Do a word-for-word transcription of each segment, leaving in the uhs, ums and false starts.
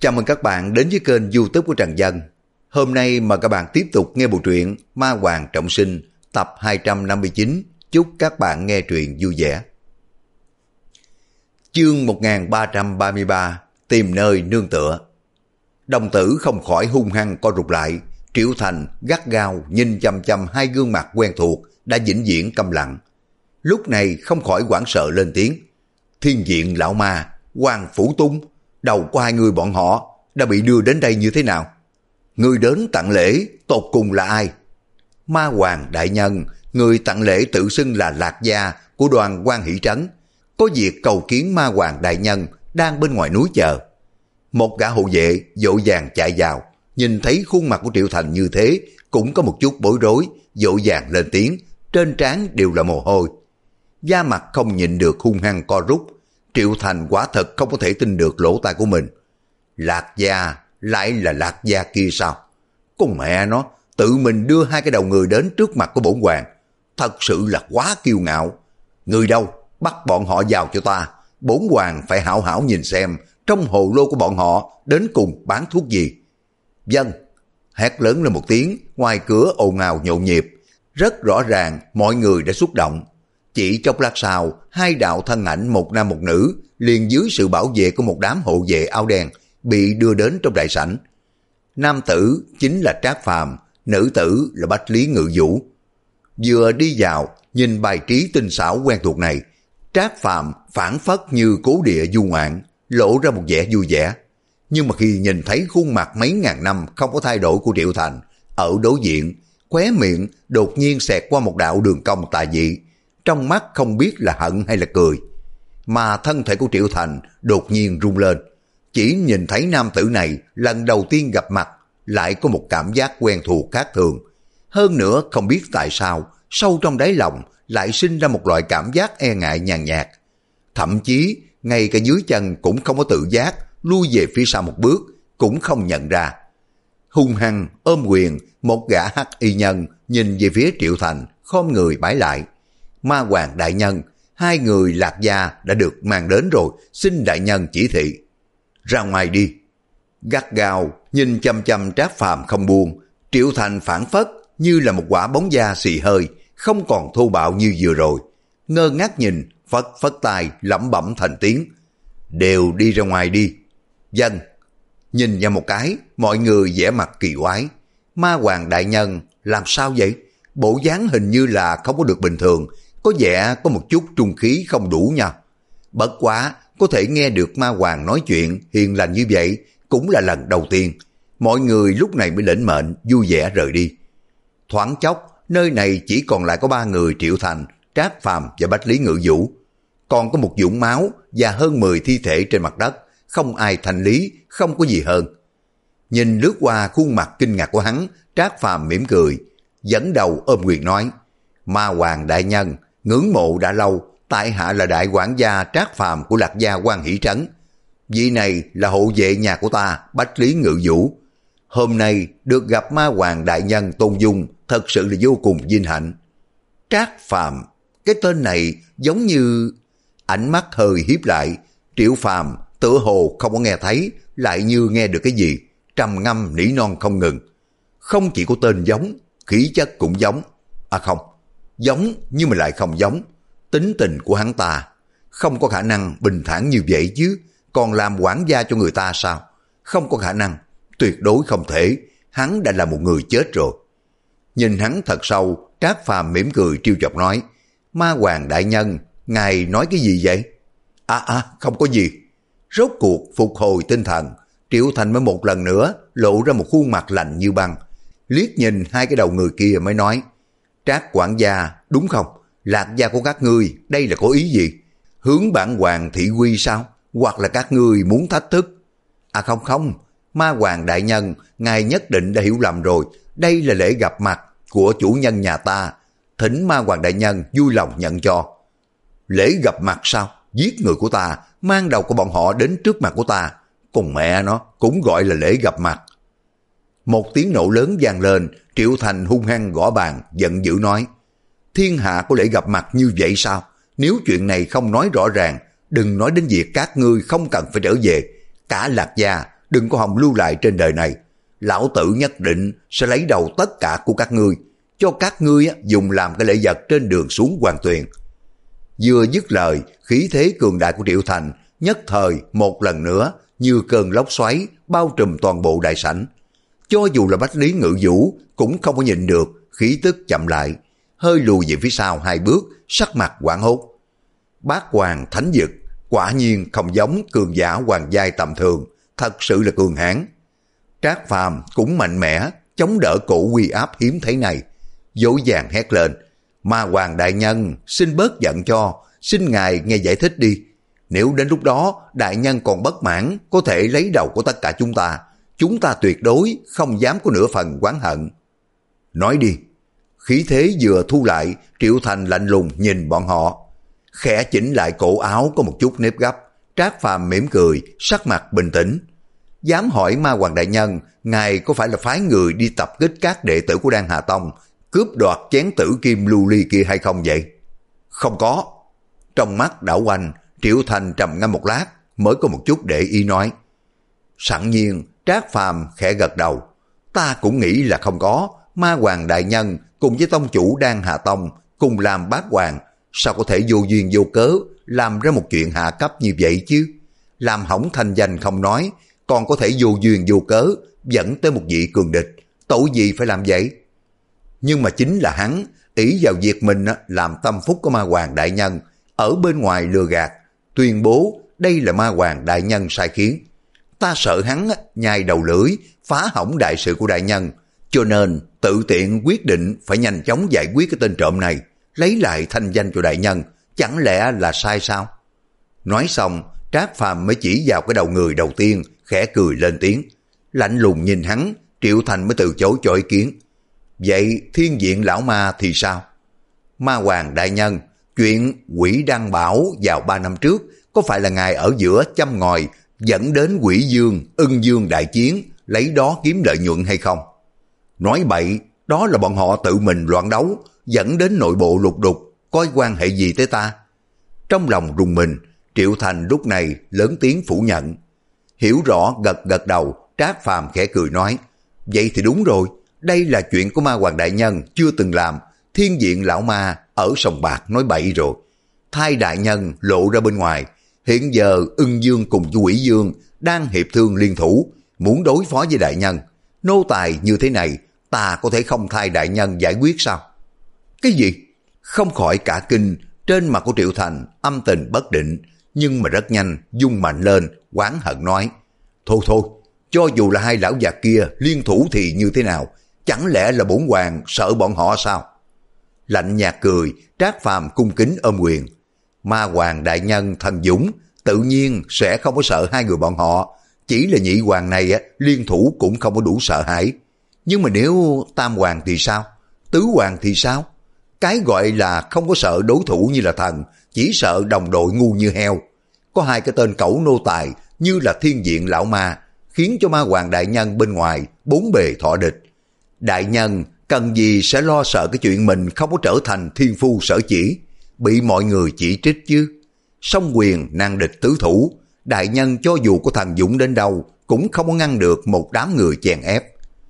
Chào mừng các bạn đến với kênh YouTube của Trần Dân. Hôm nay mời các bạn tiếp tục nghe bộ truyện Ma Hoàng Trọng Sinh tập hai trăm năm mươi chín. Chúc các bạn nghe truyện vui vẻ. Chương một nghìn ba trăm ba mươi ba, tìm nơi nương tựa. Đồng tử không khỏi hung hăng co rụt lại. Triệu Thành gắt gao nhìn chăm chăm hai gương mặt quen thuộc đã vĩnh viễn câm lặng. Lúc này không khỏi hoảng sợ lên tiếng. Thiên diện lão ma, Hoàng Phủ Tung, đầu của hai người bọn họ đã bị đưa đến đây như thế nào? Người đến tặng lễ tột cùng là ai? Ma Hoàng đại nhân, người tặng lễ tự xưng là Lạc Gia của đoàn Quan Hỷ Trấn, có việc cầu kiến Ma Hoàng đại nhân đang bên ngoài núi chờ. Một gã hộ vệ vội vàng chạy vào, nhìn thấy khuôn mặt của Triệu Thành như thế cũng có một chút bối rối, vội vàng lên tiếng, trên trán đều là mồ hôi. Da mặt không nhịn được hung hăng co rút. Triệu Thành quả thật không có thể tin được lỗ tai của mình. Lạc Gia lại là Lạc Gia kia sao? Con mẹ nó, tự mình đưa hai cái đầu người đến trước mặt của bổn hoàng, thật sự là quá kiêu ngạo. Người đâu, bắt bọn họ vào cho ta, bổn hoàng phải hảo hảo nhìn xem trong hồ lô của bọn họ đến cùng bán thuốc gì. Vâng. Hét lớn lên một tiếng, ngoài cửa ồn ào nhộn nhịp, rất rõ ràng mọi người đã xúc động. Chỉ chốc lát sau, hai đạo thân ảnh một nam một nữ liền dưới sự bảo vệ của một đám hộ vệ áo đen bị đưa đến trong đại sảnh. Nam tử chính là Trác Phàm, nữ tử là Bách Lý Ngự Vũ. Vừa đi vào, nhìn bài trí tinh xảo quen thuộc này, Trác Phàm phảng phất như cố địa du ngoạn, lộ ra một vẻ vui vẻ. Nhưng mà khi nhìn thấy khuôn mặt mấy ngàn năm không có thay đổi của Triệu Thành, ở đối diện, khóe miệng đột nhiên xẹt qua một đạo đường cong tà dị, trong mắt không biết là hận hay là cười. Mà thân thể của Triệu Thành đột nhiên rung lên. Chỉ nhìn thấy nam tử này lần đầu tiên gặp mặt, lại có một cảm giác quen thuộc khác thường. Hơn nữa không biết tại sao, sâu trong đáy lòng lại sinh ra một loại cảm giác e ngại nhàn nhạt. Thậm chí, ngay cả dưới chân cũng không có tự giác, lui về phía sau một bước, cũng không nhận ra. Hung hăng ôm quyền, một gã hắc y nhân nhìn về phía Triệu Thành, khom người bái lại. Ma Hoàng đại nhân, hai người Lạc Gia đã được mang đến rồi, xin đại nhân chỉ thị. Ra ngoài đi. Gắt gao nhìn chăm chăm Trác Phàm không buông, Triệu Thành phản phất như là một quả bóng da xì hơi, không còn thô bạo như vừa rồi. Ngơ ngác nhìn, phất phất tay lẩm bẩm thành tiếng. Đều đi ra ngoài đi. Dân. Nhìn nhau một cái, mọi người vẻ mặt kỳ quái. Ma Hoàng đại nhân, làm sao vậy? Bộ dáng hình như là không có được bình thường, có vẻ có một chút trung khí không đủ nha. Bất quá, có thể nghe được Ma Hoàng nói chuyện hiền lành như vậy cũng là lần đầu tiên. Mọi người lúc này mới lĩnh mệnh vui vẻ rời đi. Thoáng chốc, nơi này chỉ còn lại có ba người Triệu Thành, Trác Phàm và Bách Lý Ngự Vũ. Còn có một vũng máu và hơn mười thi thể trên mặt đất, không ai thanh lý, không có gì hơn. Nhìn lướt qua khuôn mặt kinh ngạc của hắn, Trác Phàm mỉm cười, dẫn đầu ôm quyền nói: Ma Hoàng đại nhân, ngưỡng mộ đã lâu, tại hạ là đại quản gia Trác Phàm của Lạc Gia Quan Hỷ Trấn. Vị này là hộ vệ nhà của ta, Bách Lý Ngự Vũ. Hôm nay được gặp Ma Hoàng đại nhân tôn dung, thật sự là vô cùng vinh hạnh. Trác Phàm, cái tên này giống như... Ánh mắt hơi hiếp lại, Triệu Phàm tựa hồ không có nghe thấy, lại như nghe được cái gì, trầm ngâm nỉ non không ngừng. Không chỉ có tên giống, khí chất cũng giống. À không, giống nhưng mà lại không giống. Tính tình của hắn ta không có khả năng bình thản như vậy chứ, còn làm quản gia cho người ta sao? Không có khả năng, tuyệt đối không thể, hắn đã là một người chết rồi. Nhìn hắn thật sâu, Trác Phàm mỉm cười trêu chọc nói: Ma Hoàng đại nhân, ngài nói cái gì vậy? À à, không có gì. Rốt cuộc phục hồi tinh thần, Triệu Thành mới một lần nữa lộ ra một khuôn mặt lạnh như băng, liếc nhìn hai cái đầu người kia mới nói: Trác quản gia, đúng không? Lạc gia của các ngươi đây là có ý gì? Hướng bản hoàng thị uy sao? Hoặc là các ngươi muốn thách thức? À không không, Ma Hoàng đại nhân, ngài nhất định đã hiểu lầm rồi. Đây là lễ gặp mặt của chủ nhân nhà ta, thỉnh Ma Hoàng đại nhân vui lòng nhận cho. Lễ gặp mặt sao? Giết người của ta, mang đầu của bọn họ đến trước mặt của ta, cùng mẹ nó cũng gọi là lễ gặp mặt. Một tiếng nổ lớn vang lên, Triệu Thành hung hăng gõ bàn, giận dữ nói: Thiên hạ có lễ gặp mặt như vậy sao? Nếu chuyện này không nói rõ ràng, đừng nói đến việc các ngươi không cần phải trở về. Cả Lạc Gia đừng có hòng lưu lại trên đời này. Lão tử nhất định sẽ lấy đầu tất cả của các ngươi, cho các ngươi dùng làm cái lễ vật trên đường xuống Hoàng Tuyền. Vừa dứt lời, khí thế cường đại của Triệu Thành nhất thời một lần nữa như cơn lốc xoáy bao trùm toàn bộ đại sảnh. Cho dù là Bách Lý Ngự Vũ cũng không có nhịn được, khí tức chậm lại, hơi lùi về phía sau hai bước, sắc mặt hoảng hốt. Bát Hoàng Thánh Dực quả nhiên không giống cường giả hoàng giai tầm thường, thật sự là cường hãn. Trác Phàm cũng mạnh mẽ chống đỡ cổ uy áp hiếm thấy này, dỗ dàng hét lên: Ma Hoàng đại nhân, xin bớt giận cho, xin ngài nghe giải thích đi. Nếu đến lúc đó đại nhân còn bất mãn, có thể lấy đầu của tất cả chúng ta, chúng ta tuyệt đối không dám có nửa phần oán hận. Nói đi. Khí thế vừa thu lại, Triệu Thành lạnh lùng nhìn bọn họ, khẽ chỉnh lại cổ áo có một chút nếp gấp. Trác Phàm mỉm cười, sắc mặt bình tĩnh. Dám hỏi Ma Hoàng đại nhân, ngài có phải là phái người đi tập kích các đệ tử của Đan Hà Tông, cướp đoạt chén tử kim lưu ly kia hay không vậy? Không có. Trong mắt đảo quanh, Triệu Thành trầm ngâm một lát, mới có một chút để ý nói. Sẵn nhiên, Trác Phàm khẽ gật đầu. Ta cũng nghĩ là không có. Ma Hoàng đại nhân cùng với tông chủ Đan Hà Tông cùng làm bát hoàng, sao có thể vô duyên vô cớ làm ra một chuyện hạ cấp như vậy chứ? Làm hỏng thanh danh không nói, còn có thể vô duyên vô cớ dẫn tới một vị cường địch, tội gì phải làm vậy? Nhưng mà chính là hắn ý vào việc mình làm tâm phúc của Ma Hoàng đại nhân, ở bên ngoài lừa gạt, tuyên bố đây là Ma Hoàng đại nhân sai khiến. Ta sợ hắn nhai đầu lưỡi, phá hỏng đại sự của đại nhân, cho nên tự tiện quyết định phải nhanh chóng giải quyết cái tên trộm này, lấy lại thanh danh cho đại nhân, chẳng lẽ là sai sao? Nói xong, Trác Phàm mới chỉ vào cái đầu người đầu tiên, khẽ cười lên tiếng. Lạnh lùng nhìn hắn, Triệu Thành mới từ chối cho ý kiến. Vậy Thiên Diện lão ma thì sao? Ma Hoàng đại nhân, chuyện Quỷ Đăng Bảo vào ba năm trước, có phải là ngài ở giữa châm ngòi dẫn đến Quỷ Dương, Ưng Dương đại chiến, lấy đó kiếm lợi nhuận hay không? Nói bậy, đó là bọn họ tự mình loạn đấu, dẫn đến nội bộ lục đục, coi quan hệ gì tới ta? Trong lòng rùng mình, Triệu Thành lúc này lớn tiếng phủ nhận. Hiểu rõ gật gật đầu, Trác Phàm khẽ cười nói, vậy thì đúng rồi, đây là chuyện của Ma Hoàng đại nhân chưa từng làm, Thiên Diện lão ma ở sòng bạc nói bậy rồi. Thay đại nhân lộ ra bên ngoài, hiện giờ Ưng Dương cùng với Quỷ Dương đang hiệp thương liên thủ, muốn đối phó với đại nhân. Nô tài như thế này, ta có thể không thay đại nhân giải quyết sao? Cái gì? Không khỏi cả kinh, trên mặt của Triệu Thành âm tình bất định, nhưng mà rất nhanh dung mạnh lên, oán hận nói, thôi thôi, cho dù là hai lão già kia liên thủ thì như thế nào, chẳng lẽ là bổn hoàng sợ bọn họ sao? Lạnh nhạt cười, Trác Phàm cung kính ôm quyền. Ma Hoàng đại nhân thần dũng, tự nhiên sẽ không có sợ hai người bọn họ, chỉ là nhị hoàng này liên thủ cũng không có đủ sợ hãi. Nhưng mà nếu tam hoàng thì sao? Tứ hoàng thì sao? Cái gọi là không có sợ đối thủ như là thần, chỉ sợ đồng đội ngu như heo. Có hai cái tên cẩu nô tài như là Thiên Diện lão ma, khiến cho Ma Hoàng đại nhân bên ngoài bốn bề thọ địch. Đại nhân cần gì sẽ lo sợ cái chuyện mình không có trở thành thiên phu sở chỉ, bị mọi người chỉ trích chứ? Song quyền nan địch tứ thủ, đại nhân cho dù có thần dũng đến đâu cũng không có ngăn được một đám người chèn ép.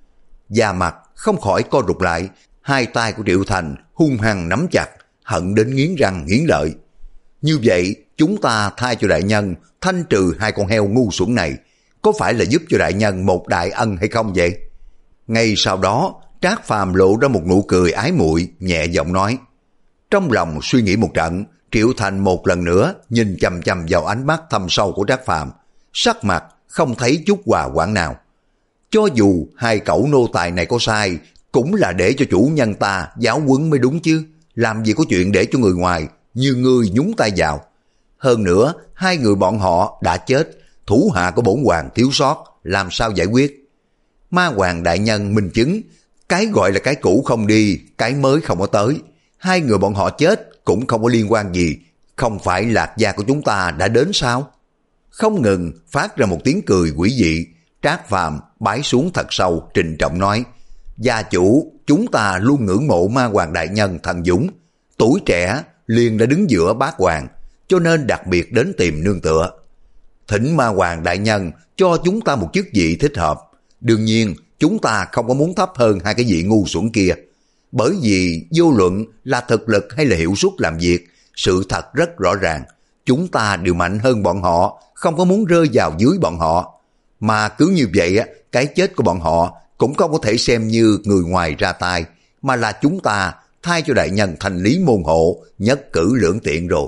Da mặt không khỏi co rụt lại, hai tay của Triệu Thành hung hăng nắm chặt, hận đến nghiến răng nghiến lợi. Như vậy chúng ta thay cho đại nhân thanh trừ hai con heo ngu xuẩn này, có phải là giúp cho đại nhân một đại ân hay không vậy? Ngay sau đó, Trác Phàm lộ ra một nụ cười ái muội, nhẹ giọng nói. Trong lòng suy nghĩ một trận, Triệu Thành một lần nữa nhìn chằm chằm vào ánh mắt thâm sâu của Trác Phàm, sắc mặt không thấy chút hòa hoãn nào. Cho dù hai cẩu nô tài này có sai, cũng là để cho chủ nhân ta giáo huấn mới đúng chứ, làm gì có chuyện để cho người ngoài như ngươi nhúng tay vào. Hơn nữa, hai người bọn họ đã chết, thủ hạ của bổn hoàng thiếu sót, làm sao giải quyết? Ma Hoàng đại nhân minh chứng, cái gọi là cái cũ không đi, cái mới không có tới. Hai người bọn họ chết cũng không có liên quan gì, không phải Lạc gia của chúng ta đã đến sao? Không ngừng phát ra một tiếng cười quỷ dị, Trác Phàm bái xuống thật sâu, trịnh trọng nói, gia chủ, chúng ta luôn ngưỡng mộ Ma Hoàng đại nhân thần dũng, tuổi trẻ liền đã đứng giữa bát hoàng, cho nên đặc biệt đến tìm nương tựa. thỉnh ma hoàng đại nhân cho chúng ta một chức vị thích hợp. Đương nhiên, chúng ta không có muốn thấp hơn hai cái vị ngu xuẩn kia. Bởi vì vô luận là thực lực hay là hiệu suất làm việc, sự thật rất rõ ràng. Chúng ta đều mạnh hơn bọn họ, không có muốn rơi vào dưới bọn họ. Mà cứ như vậy, cái chết của bọn họ cũng không có thể xem như người ngoài ra tay, mà là chúng ta thay cho đại nhân thành lý môn hộ, nhất cử lưỡng tiện rồi.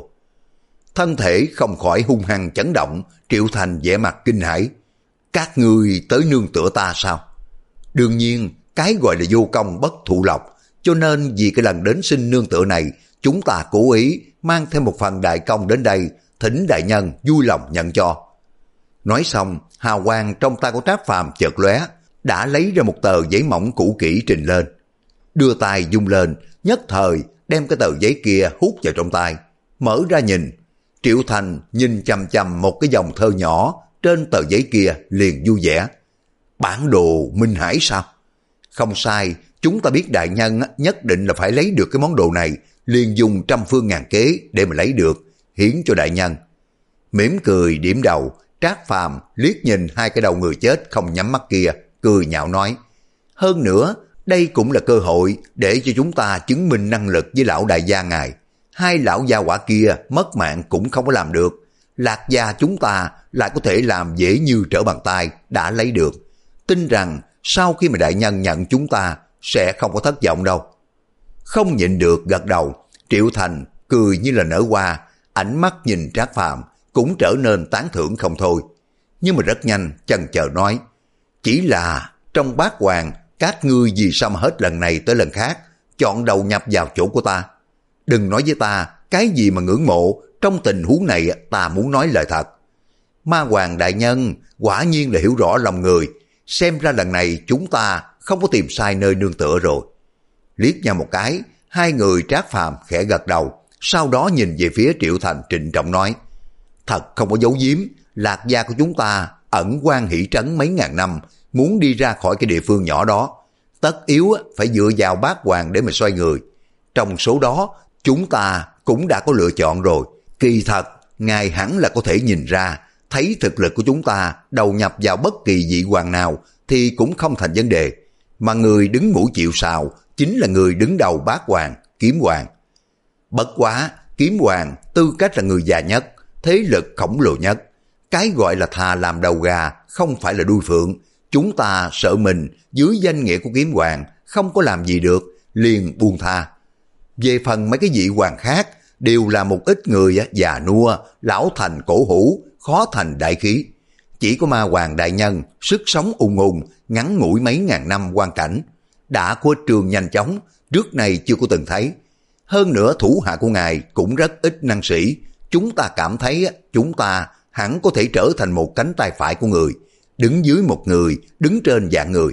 Thân thể không khỏi hung hăng chấn động, Triệu Thành vẻ mặt kinh hãi. Các ngươi tới nương tựa ta sao? Đương nhiên, cái gọi là vô công bất thụ lộc, cho nên vì cái lần đến xin nương tựa này, chúng ta cố ý mang thêm một phần đại công đến đây, thỉnh đại nhân vui lòng nhận cho. Nói xong, hào quang trong tay của Trác Phàm chợt lóe, đã lấy ra một tờ giấy mỏng cũ kỹ trình lên. Đưa tay dung lên, nhất thời đem cái tờ giấy kia hút vào trong tay, mở ra nhìn. Triệu Thành nhìn chằm chằm một cái dòng thơ nhỏ trên tờ giấy kia liền vui vẻ. Bản đồ Minh Hải sao? Không sai, chúng ta biết đại nhân nhất định là phải lấy được cái món đồ này, liền dùng trăm phương ngàn kế để mà lấy được, hiến cho đại nhân. Mỉm cười điểm đầu, Trác Phàm liếc nhìn hai cái đầu người chết không nhắm mắt kia, cười nhạo nói. Hơn nữa, đây cũng là cơ hội để cho chúng ta chứng minh năng lực với lão đại gia ngài. Hai lão gia quả kia mất mạng cũng không có làm được. Lạc gia chúng ta lại có thể làm dễ như trở bàn tay, đã lấy được. Tin rằng sau khi mà đại nhân nhận chúng ta sẽ không có thất vọng đâu. Không nhịn được gật đầu, Triệu Thành cười như là nở hoa, ánh mắt nhìn Trác Phàm cũng trở nên tán thưởng không thôi. Nhưng mà rất nhanh chần chờ nói, chỉ là trong bát hoàng các ngươi vì sao mà hết lần này tới lần khác chọn đầu nhập vào chỗ của ta. Đừng nói với ta cái gì mà ngưỡng mộ, trong tình huống này ta muốn nói lời thật. Ma hoàng đại nhân quả nhiên là hiểu rõ lòng người, xem ra lần này chúng ta không có tìm sai nơi nương tựa rồi. Liếc nhau một cái, hai người Trác Phàm khẽ gật đầu, sau đó nhìn về phía Triệu Thành trịnh trọng nói, thật không có giấu giếm, Lạc gia của chúng ta ẩn quan hỷ trấn mấy ngàn năm, muốn đi ra khỏi cái địa phương nhỏ đó, tất yếu phải dựa vào bát hoàng để mà xoay người. Trong số đó, chúng ta cũng đã có lựa chọn rồi. Kỳ thật, ngài hẳn là có thể nhìn ra, thấy thực lực của chúng ta đầu nhập vào bất kỳ vị hoàng nào thì cũng không thành vấn đề. Mà người đứng mũi chịu sào chính là người đứng đầu bát hoàng, Kiếm Hoàng. Bất quá, Kiếm Hoàng tư cách là người già nhất, thế lực khổng lồ nhất. Cái gọi là thà làm đầu gà, không phải là đuôi phượng. Chúng ta sợ mình dưới danh nghĩa của Kiếm Hoàng không có làm gì được, liền buông tha. Về phần mấy cái vị hoàng khác, đều là một ít người già nua, lão thành cổ hủ, khó thành đại khí. Chỉ có ma hoàng đại nhân, sức sống ung ung, ngắn ngủi mấy ngàn năm quan cảnh. Đã khuếch trương nhanh chóng, trước này chưa có từng thấy. Hơn nữa thủ hạ của ngài cũng rất ít năng sĩ. Chúng ta cảm thấy chúng ta hẳn có thể trở thành một cánh tay phải của người, đứng dưới một người, đứng trên vạn người.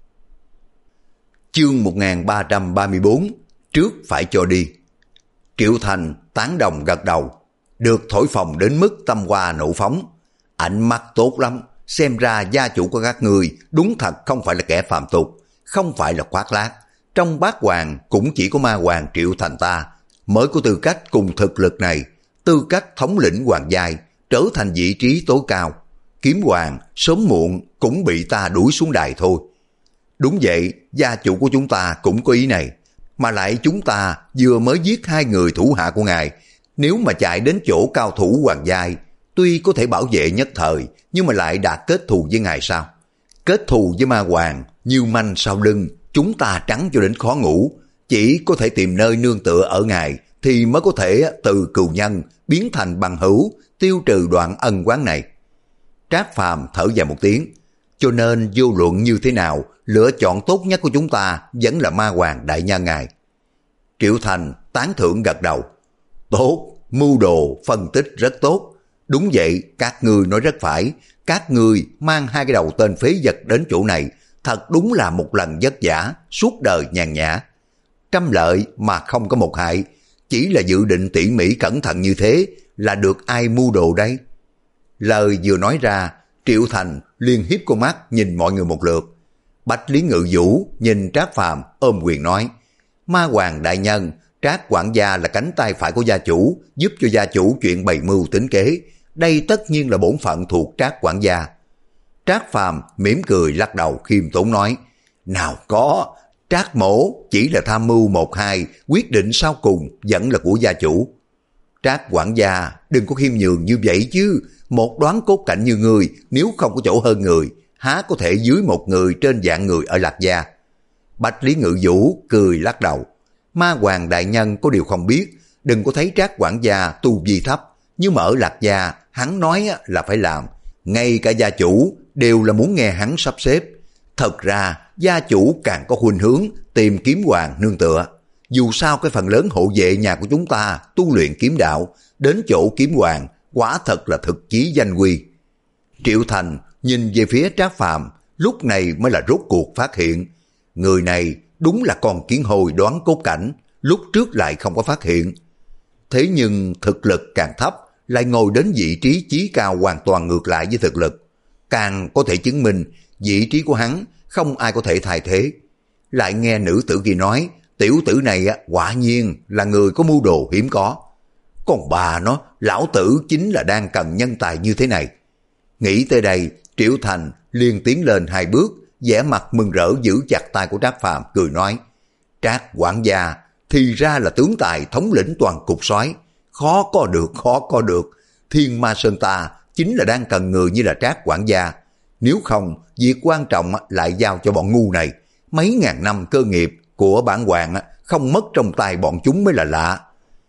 Chương một nghìn ba trăm ba mươi tư, trước phải cho đi. Triệu Thành tán đồng gật đầu, được thổi phồng đến mức tâm hoa nộ phóng. Ánh mắt tốt lắm, xem ra gia chủ của các người đúng thật không phải là kẻ phàm tục, không phải là khoác lác. Trong bát hoàng cũng chỉ có ma hoàng Triệu Thành ta mới có tư cách cùng thực lực này, tư cách thống lĩnh hoàng giai, trở thành vị trí tối cao. Kiếm Hoàng sớm muộn cũng bị ta đuổi xuống đài thôi. Đúng vậy, gia chủ của chúng ta cũng có ý này. Mà lại chúng ta vừa mới giết hai người thủ hạ của ngài, nếu mà chạy đến chỗ cao thủ hoàng giai, tuy có thể bảo vệ nhất thời, nhưng mà lại đã kết thù với ngài sao? Kết thù với ma hoàng, như manh sau lưng, chúng ta trắng cho đến khó ngủ. Chỉ có thể tìm nơi nương tựa ở ngài, thì mới có thể từ cừu nhân biến thành bằng hữu, tiêu trừ đoạn ân oán này. Trác Phàm thở dài một tiếng, cho nên vô luận như thế nào, lựa chọn tốt nhất của chúng ta vẫn là ma hoàng đại nhân ngài. Triệu Thành tán thưởng gật đầu. Tốt, mưu đồ phân tích rất tốt. Đúng vậy, các ngươi nói rất phải. Các ngươi mang hai cái đầu tên phế vật đến chỗ này, thật đúng là một lần vất vả, suốt đời nhàn nhã. Trăm lợi mà không có một hại, chỉ là dự định tỉ mỉ cẩn thận như thế là được ai mưu đồ đây? Lời vừa nói ra, Triệu Thành liền hiếp con mắt nhìn mọi người một lượt. Bạch Lý Ngự Vũ nhìn Trác Phàm ôm quyền nói, ma hoàng đại nhân, Trác quản gia là cánh tay phải của gia chủ, giúp cho gia chủ chuyện bày mưu tính kế. đây tất nhiên là bổn phận thuộc Trác quản gia. Trác Phàm mỉm cười lắc đầu khiêm tốn nói, nào có, Trác mỗ chỉ là tham mưu một hai, quyết định sau cùng vẫn là của gia chủ. Trác quản gia đừng có khiêm nhường như vậy chứ, một đoán cốt cảnh như người nếu không có chỗ hơn người, há có thể dưới một người trên dạng người ở Lạc Gia. Bạch Lý Ngự Vũ cười lắc đầu, Ma Hoàng đại nhân có điều không biết, đừng có thấy Trác quản gia tu vi thấp, nhưng mà ở Lạc Gia hắn nói là phải làm, ngay cả gia chủ đều là muốn nghe hắn sắp xếp. Thật ra gia chủ càng có khuynh hướng tìm kiếm hoàng nương tựa. Dù sao cái phần lớn hộ vệ nhà của chúng ta tu luyện kiếm đạo, đến chỗ kiếm hoàng quả thật là thực chí danh quy. Triệu Thành nhìn về phía Trác Phàm, lúc này mới là rốt cuộc phát hiện, người này đúng là con kiến hồi đoán cốt cảnh, lúc trước lại không có phát hiện. Thế nhưng thực lực càng thấp, lại ngồi đến vị trí chí cao hoàn toàn ngược lại với thực lực, càng có thể chứng minh vị trí của hắn không ai có thể thay thế. Lại nghe nữ tử kia nói, tiểu tử này quả nhiên là người có mưu đồ hiếm có. Còn bà nó, lão tử chính là đang cần nhân tài như thế này. Nghĩ tới đây, Triệu Thành liền tiến lên hai bước, vẻ mặt mừng rỡ giữ chặt tay của Trác Phàm cười nói, Trác quản gia thì ra là tướng tài thống lĩnh toàn cục soái, khó có được, khó có được. Thiên Ma Sơn ta chính là đang cần người như là Trác quản gia. Nếu không, việc quan trọng lại giao cho bọn ngu này. Mấy ngàn năm cơ nghiệp của bản hoàng không mất trong tay bọn chúng mới là lạ.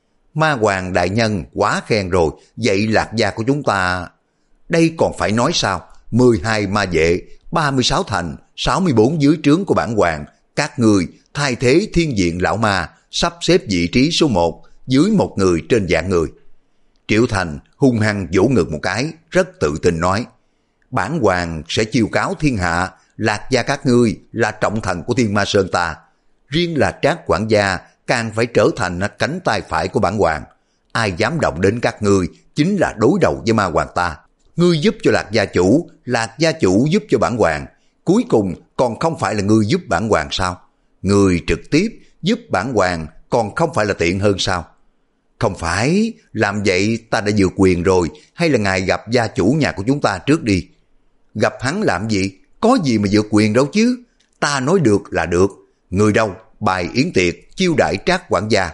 Ma Hoàng đại nhân quá khen rồi, vậy Lạc Gia của chúng ta... Đây còn phải nói sao? mười hai ma vệ, ba mươi sáu thành, sáu mươi bốn dưới trướng của bản hoàng. Các người thay thế thiên diện lão ma, sắp xếp vị trí số một, dưới một người trên dạng người. Triệu Thành hung hăng vỗ ngực một cái, rất tự tin nói, bản hoàng sẽ chiêu cáo thiên hạ, Lạc Gia các ngươi là trọng thần của Thiên Ma Sơn ta. Riêng là Trác quản gia càng phải trở thành cánh tay phải của bản hoàng. Ai dám động đến các ngươi chính là đối đầu với Ma Hoàng ta. Ngươi giúp cho Lạc gia chủ, Lạc gia chủ giúp cho bản hoàng, cuối cùng còn không phải là ngươi giúp bản hoàng sao? Ngươi trực tiếp giúp bản hoàng còn không phải là tiện hơn sao? Không phải, làm vậy ta đã vượt quyền rồi, hay là ngài gặp gia chủ nhà của chúng ta trước đi. Gặp hắn làm gì? Có gì mà vượt quyền đâu chứ? Ta nói được là được. Người đâu? Bài yến tiệc, chiêu đãi Trác quản gia.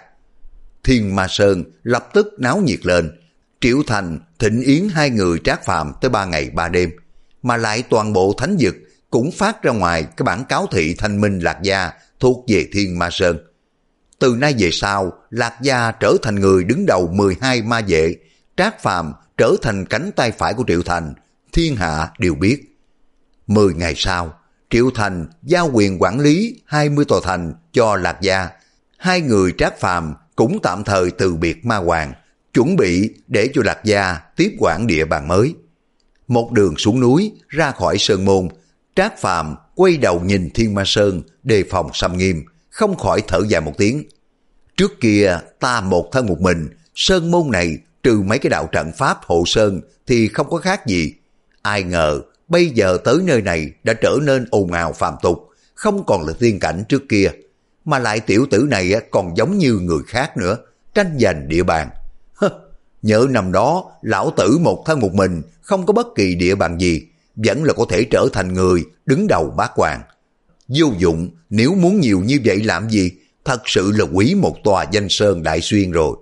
Thiên Ma Sơn lập tức náo nhiệt lên. Triệu Thành thịnh yến hai người Trác Phàm tới ba ngày ba đêm, mà lại toàn bộ thánh vực cũng phát ra ngoài cái bản cáo thị thanh minh Lạc Gia thuộc về Thiên Ma Sơn. Từ nay về sau, Lạc Gia trở thành người đứng đầu mười hai ma vệ, Trác Phàm trở thành cánh tay phải của Triệu Thành, thiên hạ đều biết. Mười ngày sau, Triệu Thành giao quyền quản lý hai mươi tòa thành cho Lạc Gia. Hai người Trác Phàm cũng tạm thời từ biệt Ma Hoàng, chuẩn bị để cho Lạc Gia tiếp quản địa bàn mới. Một đường xuống núi ra khỏi sơn môn, Trác Phàm quay đầu nhìn Thiên Ma Sơn đề phòng xâm nghiêm, không khỏi thở dài một tiếng. Trước kia ta một thân một mình, sơn môn này trừ mấy cái đạo trận pháp hộ sơn thì không có khác gì. Ai ngờ bây giờ tới nơi này đã trở nên ồn ào phàm tục, không còn là tiên cảnh trước kia. Mà lại tiểu tử này còn giống như người khác nữa, tranh giành địa bàn. Nhớ năm đó, lão tử một thân một mình, không có bất kỳ địa bàn gì, vẫn là có thể trở thành người đứng đầu bát hoàng. Vô dụng, nếu muốn nhiều như vậy làm gì, thật sự là quý một tòa danh sơn đại xuyên rồi.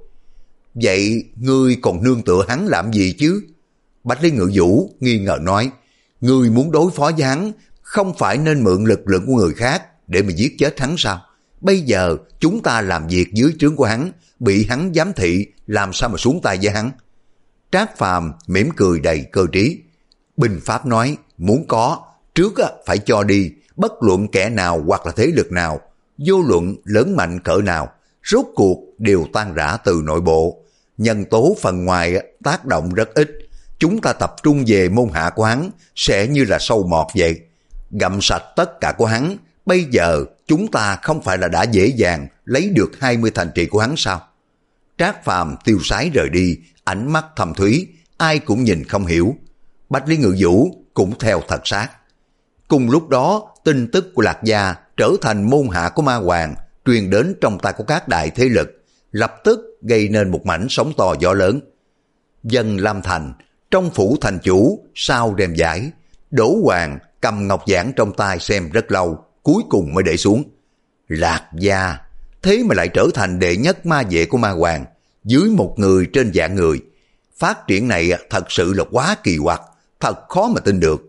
Vậy ngươi còn nương tựa hắn làm gì chứ? Bạch Lý Ngự Vũ nghi ngờ nói, ngươi muốn đối phó với hắn, không phải nên mượn lực lượng của người khác để mà giết chết hắn sao? Bây giờ chúng ta làm việc dưới trướng của hắn, bị hắn giám thị, làm sao mà xuống tay với hắn? Trác Phàm mỉm cười đầy cơ trí. Binh pháp nói, muốn có, trước phải cho đi, bất luận kẻ nào hoặc là thế lực nào, vô luận lớn mạnh cỡ nào, rốt cuộc đều tan rã từ nội bộ. Nhân tố phần ngoài tác động rất ít, chúng ta tập trung về môn hạ của hắn, sẽ như là sâu mọt vậy. Gặm sạch tất cả của hắn, bây giờ chúng ta không phải là đã dễ dàng lấy được hai mươi thành trì của hắn sao? Trác Phàm tiêu sái rời đi, ánh mắt thầm thúy, ai cũng nhìn không hiểu. Bạch Lý Ngự Vũ cũng theo thật sát. Cùng lúc đó, tin tức của Lạc Gia trở thành môn hạ của Ma Hoàng, truyền đến trong tay của các đại thế lực, lập tức gây nên một mảnh sóng to gió lớn. Dân Lam Thành, Trong phủ thành chủ, sau rèm giải, Đỗ Hoàng cầm ngọc giản trong tay xem rất lâu, cuối cùng mới để xuống. Lạc Gia, thế mà lại trở thành đệ nhất ma vệ của ma hoàng, dưới một người trên vạn người. Phát triển này thật sự là quá kỳ quặc, thật khó mà tin được.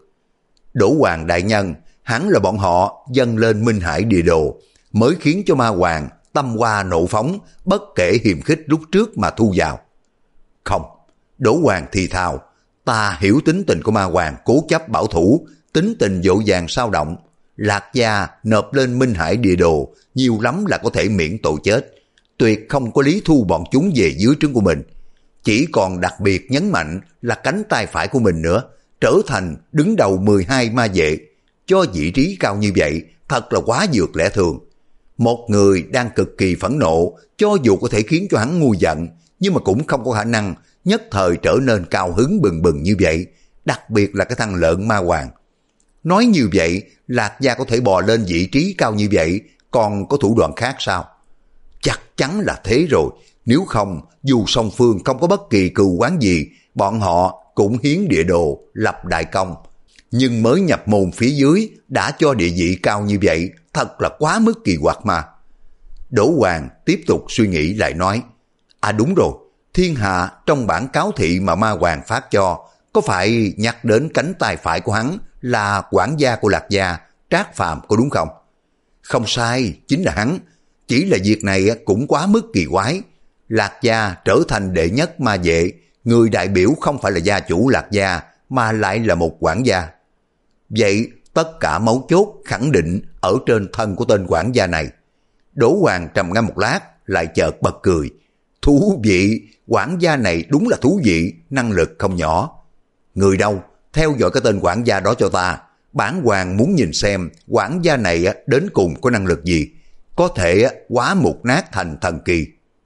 Đỗ Hoàng đại nhân, hắn là bọn họ dâng lên Minh Hải địa đồ, mới khiến cho ma hoàng tâm hoa nộ phóng, bất kể hiềm khích lúc trước mà thu vào. Không, Đỗ Hoàng thì thào, ta hiểu tính tình của ma hoàng cố chấp bảo thủ, tính tình dỗ dàng sao động. Lạc Gia nộp lên Minh Hải địa đồ, nhiều lắm là có thể miễn tội chết. Tuyệt không có lý thu bọn chúng về dưới trướng của mình. Chỉ còn đặc biệt nhấn mạnh là cánh tay phải của mình nữa, trở thành đứng đầu mười hai ma vệ. Cho vị trí cao như vậy, thật là quá vượt lẽ thường. Một người đang cực kỳ phẫn nộ, cho dù có thể khiến cho hắn ngu giận, nhưng mà cũng không có khả năng nhất thời trở nên cao hứng bừng bừng như vậy, đặc biệt là cái thằng lợn ma hoàng. Nói như vậy, Lạc Gia có thể bò lên vị trí cao như vậy, còn có thủ đoạn khác sao? Chắc chắn là thế rồi, nếu không, dù song phương không có bất kỳ cừu oán gì, bọn họ cũng hiến địa đồ, lập đại công. Nhưng mới nhập môn phía dưới, đã cho địa vị cao như vậy, thật là quá mức kỳ quặc mà. Đỗ Hoàng tiếp tục suy nghĩ lại nói, à đúng rồi, thiên hạ trong bản cáo thị mà ma hoàng phát cho, có phải nhắc đến cánh tay phải của hắn là quản gia của Lạc Gia, Trác Phàm có đúng không? Không sai, chính là hắn. Chỉ là việc này cũng quá mức kỳ quái. Lạc Gia trở thành đệ nhất ma vệ, người đại biểu không phải là gia chủ Lạc Gia, mà lại là một quản gia. Vậy tất cả mấu chốt khẳng định ở trên thân của tên quản gia này. Đỗ Hoàng trầm ngâm một lát, lại chợt bật cười. Thú vị, quản gia này đúng là thú vị, năng lực không nhỏ. Người đâu, theo dõi cái tên quản gia đó cho ta. Bản hoàng muốn nhìn xem quản gia này đến cùng có năng lực gì, có thể quá mục nát thành thần kỳ.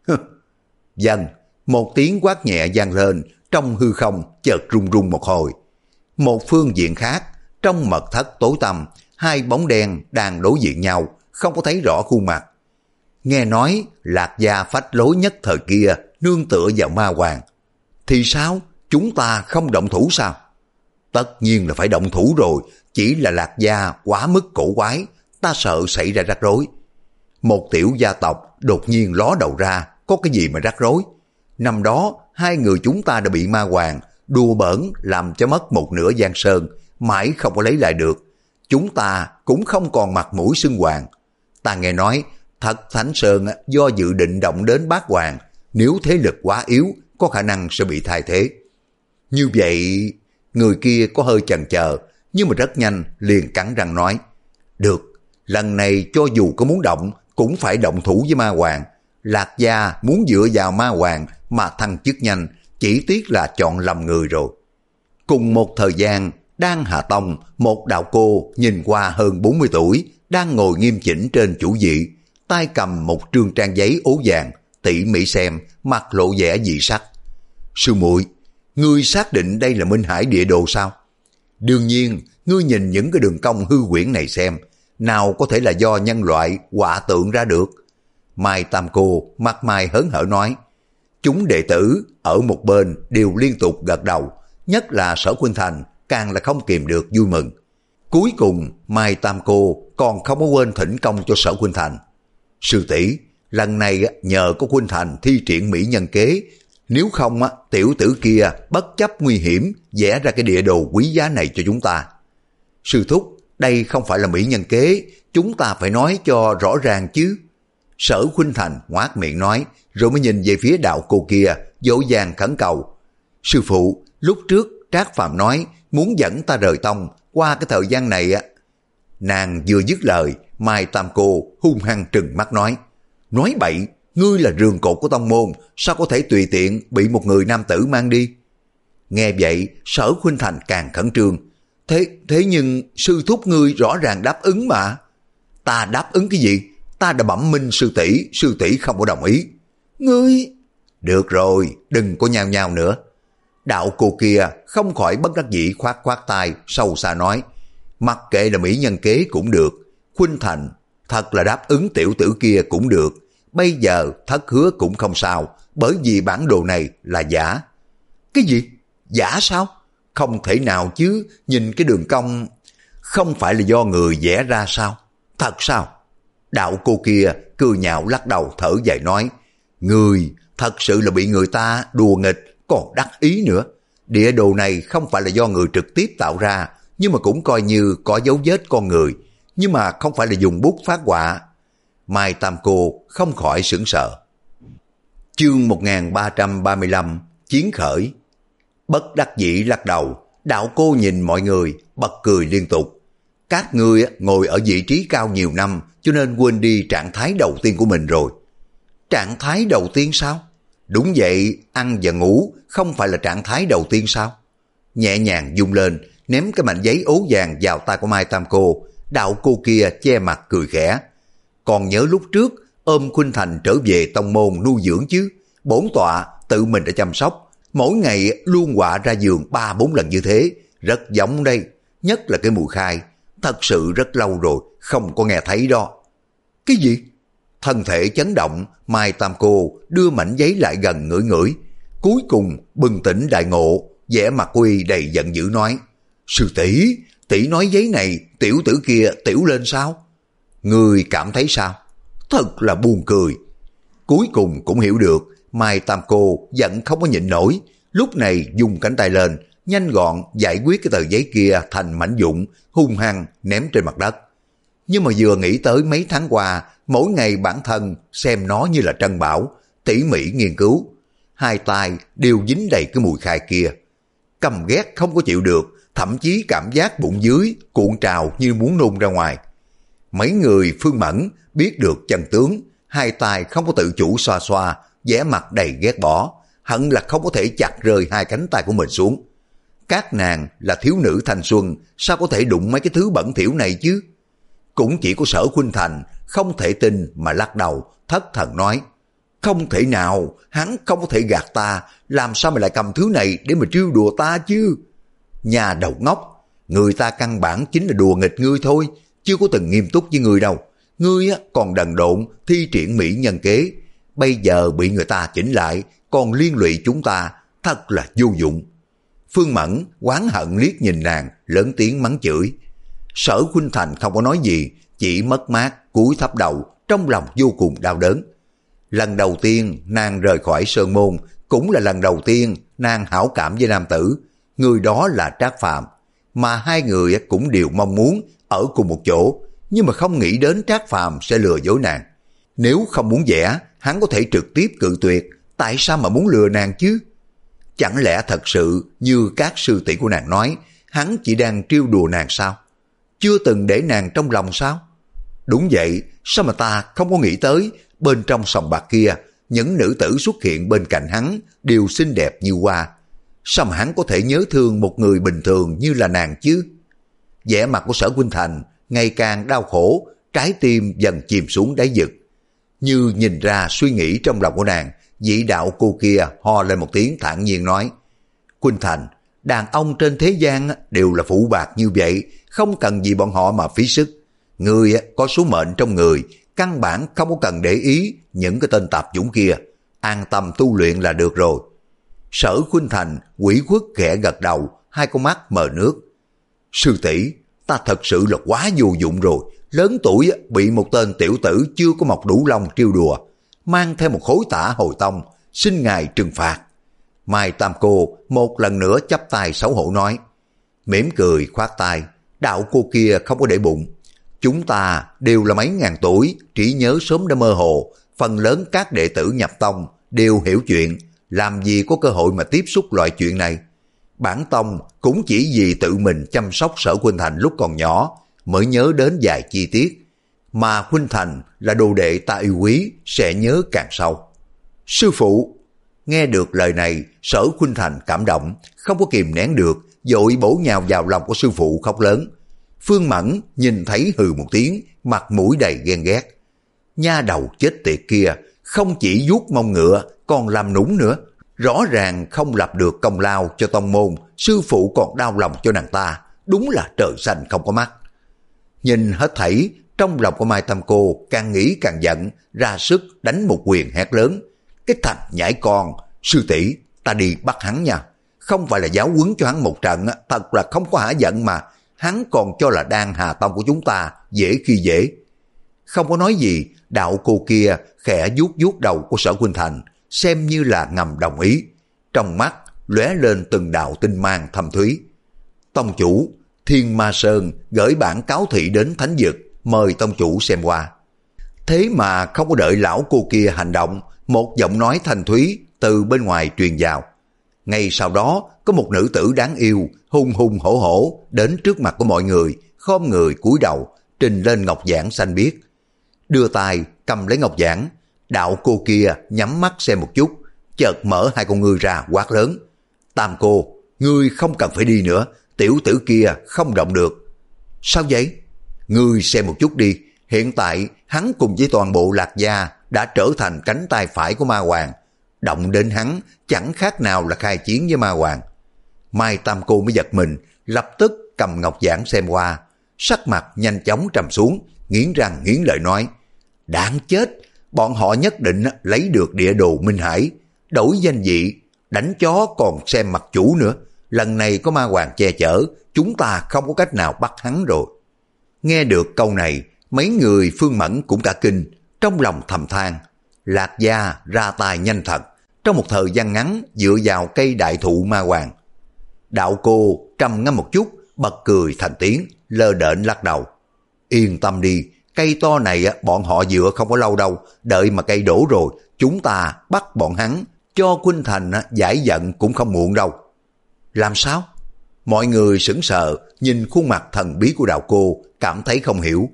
Dân, một tiếng quát nhẹ vang lên, trong hư không chợt rung rung một hồi. Một phương diện khác, trong mật thất tối tăm, hai bóng đen đang đối diện nhau, không có thấy rõ khuôn mặt. Nghe nói Lạc Gia phách lối nhất thời kia nương tựa vào ma hoàng. Thì sao? Chúng ta không động thủ sao? Tất nhiên là phải động thủ rồi, chỉ là Lạc Gia quá mức cổ quái, ta sợ xảy ra rắc rối. Một tiểu gia tộc đột nhiên ló đầu ra, có cái gì mà rắc rối? Năm đó, hai người chúng ta đã bị ma hoàng đùa bỡn làm cho mất một nửa giang sơn, mãi không có lấy lại được. Chúng ta cũng không còn mặt mũi xưng hoàng. Ta nghe nói, thật Thánh Sơn do dự định động đến bát hoàng, nếu thế lực quá yếu, có khả năng sẽ bị thay thế. Như vậy, người kia có hơi chần chờ, nhưng mà rất nhanh liền cắn răng nói, được, lần này cho dù có muốn động, cũng phải động thủ với ma hoàng. Lạc Gia muốn dựa vào ma hoàng mà thăng chức nhanh, chỉ tiếc là chọn lầm người rồi. Cùng một thời gian, Đan Hà Tông, một đạo cô nhìn qua hơn bốn mươi tuổi, đang ngồi nghiêm chỉnh trên chủ vị, tay cầm một trương trang giấy ố vàng, tỉ mỉ xem, mặt lộ vẻ dị sắc. Sư muội, ngươi xác định đây là Minh Hải địa đồ sao? Đương nhiên, ngươi nhìn những cái đường cong hư huyễn này xem, nào có thể là do nhân loại họa tượng ra được. Mai Tam Cô mặt mày hớn hở nói, chúng đệ tử ở một bên đều liên tục gật đầu, nhất là Sở Khuynh Thành càng là không kìm được vui mừng. Cuối cùng Mai Tam Cô còn không có quên thỉnh công cho Sở Khuynh Thành. Sư tỷ, lần này nhờ có Khuynh Thành thi triển mỹ nhân kế, nếu không tiểu tử kia bất chấp nguy hiểm vẽ ra cái địa đồ quý giá này cho chúng ta. Sư thúc, đây không phải là mỹ nhân kế, chúng ta phải nói cho rõ ràng chứ. Sở Khuynh Thành ngoác miệng nói, rồi mới nhìn về phía đạo cô kia, dỗ dàng khẩn cầu. Sư phụ, lúc trước Trác Phàm nói muốn dẫn ta rời tông, qua cái thời gian này á. Nàng vừa dứt lời, Mai Tam Cô hung hăng trừng mắt nói, nói bậy, ngươi là rường cột của tông môn, sao có thể tùy tiện bị một người nam tử mang đi? Nghe vậy, Sở Khuynh Thành càng khẩn trương. Thế, thế nhưng sư thúc ngươi rõ ràng đáp ứng mà. Ta đáp ứng cái gì? Ta đã bẩm minh sư tỷ, sư tỷ không có đồng ý. Ngươi... Được rồi, đừng có nhao nhao nữa. Đạo cô kia không khỏi bất đắc dĩ khoát khoát tay, sâu xa nói, mặc kệ là mỹ nhân kế cũng được, Khuynh Thành thật là đáp ứng tiểu tử kia cũng được, bây giờ thất hứa cũng không sao, bởi vì bản đồ này là giả. Cái gì? Giả sao? Không thể nào chứ, nhìn cái đường cong... Không phải là do người vẽ ra sao? Thật sao? Đạo cô kia cười nhạo lắc đầu thở dài nói, người thật sự là bị người ta đùa nghịch, còn đắc ý nữa. Địa đồ này không phải là do người trực tiếp tạo ra, nhưng mà cũng coi như có dấu vết con người, nhưng mà không phải là dùng bút phát họa. Mai Tam Cô không khỏi sửng sợ. Chương một nghìn ba trăm ba mươi lăm, Chiến khởi. Bất đắc dĩ lắc đầu, đạo cô nhìn mọi người, bật cười liên tục. Các ngươi ngồi ở vị trí cao nhiều năm, cho nên quên đi trạng thái đầu tiên của mình rồi. Trạng thái đầu tiên sao? Đúng vậy, ăn và ngủ không phải là trạng thái đầu tiên sao? Nhẹ nhàng vung lên, ném cái mảnh giấy ố vàng vào tay của Mai Tam Cô. Đạo cô kia che mặt cười khẽ. Còn nhớ lúc trước ôm Khuynh Thành trở về tông môn nuôi dưỡng chứ? Bổn tọa tự mình đã chăm sóc, mỗi ngày luôn quạ ra giường ba bốn lần như thế, rất giống đây. Nhất là cái mùi khai, thật sự rất lâu rồi không có nghe thấy đó. Cái gì? Thân thể chấn động, Mai Tam Cô đưa mảnh giấy lại gần ngửi ngửi, cuối cùng bừng tỉnh đại ngộ, vẻ mặt Quy đầy giận dữ nói, sư tỷ, tỷ nói giấy này tiểu tử kia tiểu lên sao? Người cảm thấy sao? Thật là buồn cười. Cuối cùng cũng hiểu được, Mai Tam Cô giận không có nhịn nổi, lúc này dùng cánh tay lên, nhanh gọn giải quyết cái tờ giấy kia thành mảnh vụn, hung hăng ném trên mặt đất. Nhưng mà vừa nghĩ tới mấy tháng qua, mỗi ngày bản thân xem nó như là trân bảo, tỉ mỉ nghiên cứu, hai tay đều dính đầy cái mùi khai kia. Căm ghét không có chịu được, thậm chí cảm giác bụng dưới cuộn trào như muốn nôn ra ngoài. Mấy người Phương Mẫn biết được chân tướng, hai tay không có tự chủ xoa xoa, vẻ mặt đầy ghét bỏ, hận là không có thể chặt rơi hai cánh tay của mình xuống. Các nàng là thiếu nữ thanh xuân, sao có thể đụng mấy cái thứ bẩn thỉu này chứ? Cũng chỉ có Sở Khuynh Thành không thể tin mà lắc đầu, thất thần nói, không thể nào, hắn không có thể gạt ta, làm sao mà lại cầm thứ này để mà trêu đùa ta chứ? Nhà đầu ngốc, người ta căn bản chính là đùa nghịch ngươi thôi, chưa có từng nghiêm túc với ngươi đâu. Ngươi còn đần độn thi triển mỹ nhân kế, bây giờ bị người ta chỉnh lại, còn liên lụy chúng ta, thật là vô dụng. Phương Mẫn oán hận liếc nhìn nàng, lớn tiếng mắng chửi. Sở Khuynh Thành không có nói gì, chỉ mất mát cúi thấp đầu, trong lòng vô cùng đau đớn. Lần đầu tiên nàng rời khỏi sơn môn, cũng là lần đầu tiên nàng hảo cảm với nam tử, người đó là Trác Phàm, mà hai người cũng đều mong muốn ở cùng một chỗ, nhưng mà không nghĩ đến Trác Phàm sẽ lừa dối nàng. Nếu không muốn vẽ, hắn có thể trực tiếp cự tuyệt, tại sao mà muốn lừa nàng chứ? Chẳng lẽ thật sự như các sư tỷ của nàng nói, hắn chỉ đang trêu đùa nàng sao? Chưa từng để nàng trong lòng sao? Đúng vậy, sao mà ta không có nghĩ tới, bên trong sòng bạc kia, những nữ tử xuất hiện bên cạnh hắn đều xinh đẹp như hoa. Sao mà hắn có thể nhớ thương một người bình thường như là nàng chứ? Vẻ mặt của Sở Khuynh Thành ngày càng đau khổ, trái tim dần chìm xuống đáy vực. Như nhìn ra suy nghĩ trong lòng của nàng, vị đạo cô kia ho lên một tiếng thản nhiên nói, Khuynh Thành, đàn ông trên thế gian đều là phụ bạc như vậy, không cần gì bọn họ mà phí sức. Ngươi có số mệnh trong người, căn bản không có cần để ý những cái tên tạp chủng kia, an tâm tu luyện là được rồi. Sở Khuynh Thành ủy khuất khẽ gật đầu, hai con mắt mờ nước. Sư tỷ, ta thật sự là quá vô dụng rồi, lớn tuổi bị một tên tiểu tử chưa có mọc đủ lông trêu đùa, mang theo một khối tả hồi tông, xin ngài trừng phạt. Mai Tam Cô một lần nữa chắp tay xấu hổ nói, mỉm cười khoát tay, đạo cô kia không có để bụng. Chúng ta đều là mấy ngàn tuổi, trí nhớ sớm đã mơ hồ, phần lớn các đệ tử nhập tông đều hiểu chuyện, làm gì có cơ hội mà tiếp xúc loại chuyện này. Bản tông cũng chỉ vì tự mình chăm sóc Sở Khuynh Thành lúc còn nhỏ mới nhớ đến vài chi tiết, mà Khuynh Thành là đồ đệ ta yêu quý, sẽ nhớ càng sâu. Sư phụ! Nghe được lời này, Sở Khuynh Thành cảm động, không có kìm nén được, vội bổ nhào vào lòng của sư phụ khóc lớn. Phương Mẫn nhìn thấy hừ một tiếng, mặt mũi đầy ghen ghét. Nha đầu chết tiệt kia, không chỉ vuốt mông ngựa, còn làm nũng nữa. Rõ ràng không lập được công lao cho tông môn, sư phụ còn đau lòng cho nàng ta, đúng là trời xanh không có mắt. Nhìn hết thảy, trong lòng của Mai Tam Cô càng nghĩ càng giận, ra sức đánh một quyền hét lớn. Cái thằng nhãi con, sư tỷ, ta đi bắt hắn nha. không phải là giáo huấn cho hắn một trận, thật là không có hả giận mà, hắn còn cho là Đan Hà Tông của chúng ta dễ khi dễ. Không có nói gì, đạo cô kia khẽ vuốt vuốt đầu của Sở Khuynh Thành, xem như là ngầm đồng ý. Trong mắt lóe lên từng đạo tinh mang thâm thúy. Tông chủ, Thiên Ma Sơn gửi bản cáo thị đến thánh vực, mời tông chủ xem qua. Thế mà không có đợi lão cô kia hành động, một giọng nói thanh thúy từ bên ngoài truyền vào. Ngay sau đó có một nữ tử đáng yêu hùng hùng hổ hổ đến trước mặt của mọi người, khom người cúi đầu trình lên ngọc giản xanh biếc. Đưa tay cầm lấy ngọc giản, đạo cô kia nhắm mắt xem một chút, chợt mở hai con ngươi ra quát lớn: Tam cô, ngươi không cần phải đi nữa, tiểu tử kia không động được. Sao vậy? Ngươi xem một chút đi, hiện tại hắn cùng với toàn bộ Lạc gia đã trở thành cánh tay phải của ma hoàng, động đến hắn chẳng khác nào là khai chiến với ma hoàng. Mai Tam cô mới giật mình, lập tức cầm ngọc giản xem qua, sắc mặt nhanh chóng trầm xuống, nghiến răng nghiến lợi nói: đáng chết, bọn họ nhất định lấy được địa đồ Minh Hải, đổi danh vị, đánh chó còn xem mặt chủ nữa. Lần này có ma hoàng che chở, chúng ta không có cách nào bắt hắn rồi. Nghe được câu này, mấy người Phương Mẫn cũng cả kinh, trong lòng thầm than: Lạc gia ra tay nhanh thật, trong một thời gian ngắn dựa vào cây đại thụ ma hoàng. Đạo cô trầm ngâm một chút, bật cười thành tiếng, lơ đễnh lắc đầu: yên tâm đi, cây to này bọn họ dựa không có lâu đâu, đợi mà cây đổ rồi, chúng ta bắt bọn hắn, cho Khuynh Thành giải giận cũng không muộn đâu. Làm sao? Mọi người sững sờ, nhìn khuôn mặt thần bí của đạo cô, cảm thấy không hiểu.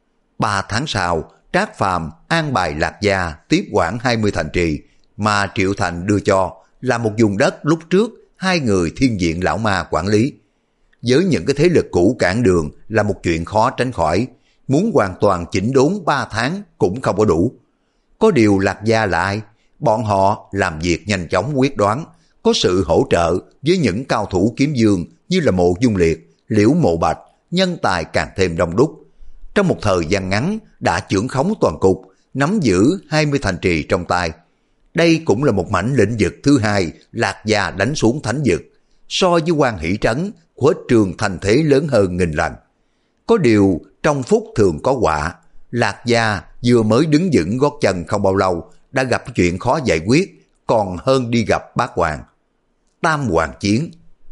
Ba tháng sau, Trác Phàm an bài Lạc gia tiếp quản hai mươi thành trì, mà Triệu Thành đưa cho là một vùng đất lúc trước hai người thiên diện lão ma quản lý. Với những cái thế lực cũ cản đường là một chuyện khó tránh khỏi, muốn hoàn toàn chỉnh đốn ba tháng cũng không có đủ. Có điều Lạc gia là ai? Bọn họ làm việc nhanh chóng quyết đoán, có sự hỗ trợ với những cao thủ kiếm dương như là Mộ Dung Liệt, Liễu Mộ Bạch, nhân tài càng thêm đông đúc. Trong một thời gian ngắn đã chưởng khống toàn cục, nắm giữ hai mươi thành trì trong tay. Đây cũng là một mảnh lĩnh vực thứ hai Lạc gia đánh xuống thánh vực, so với Quan Hỷ Trấn, khuếch trường thành thế lớn hơn nghìn lần. Có điều trong phúc thường có họa, Lạc gia vừa mới đứng vững gót chân không bao lâu đã gặp chuyện khó giải quyết, còn hơn đi gặp bát hoàng. Tam hoàng chiến.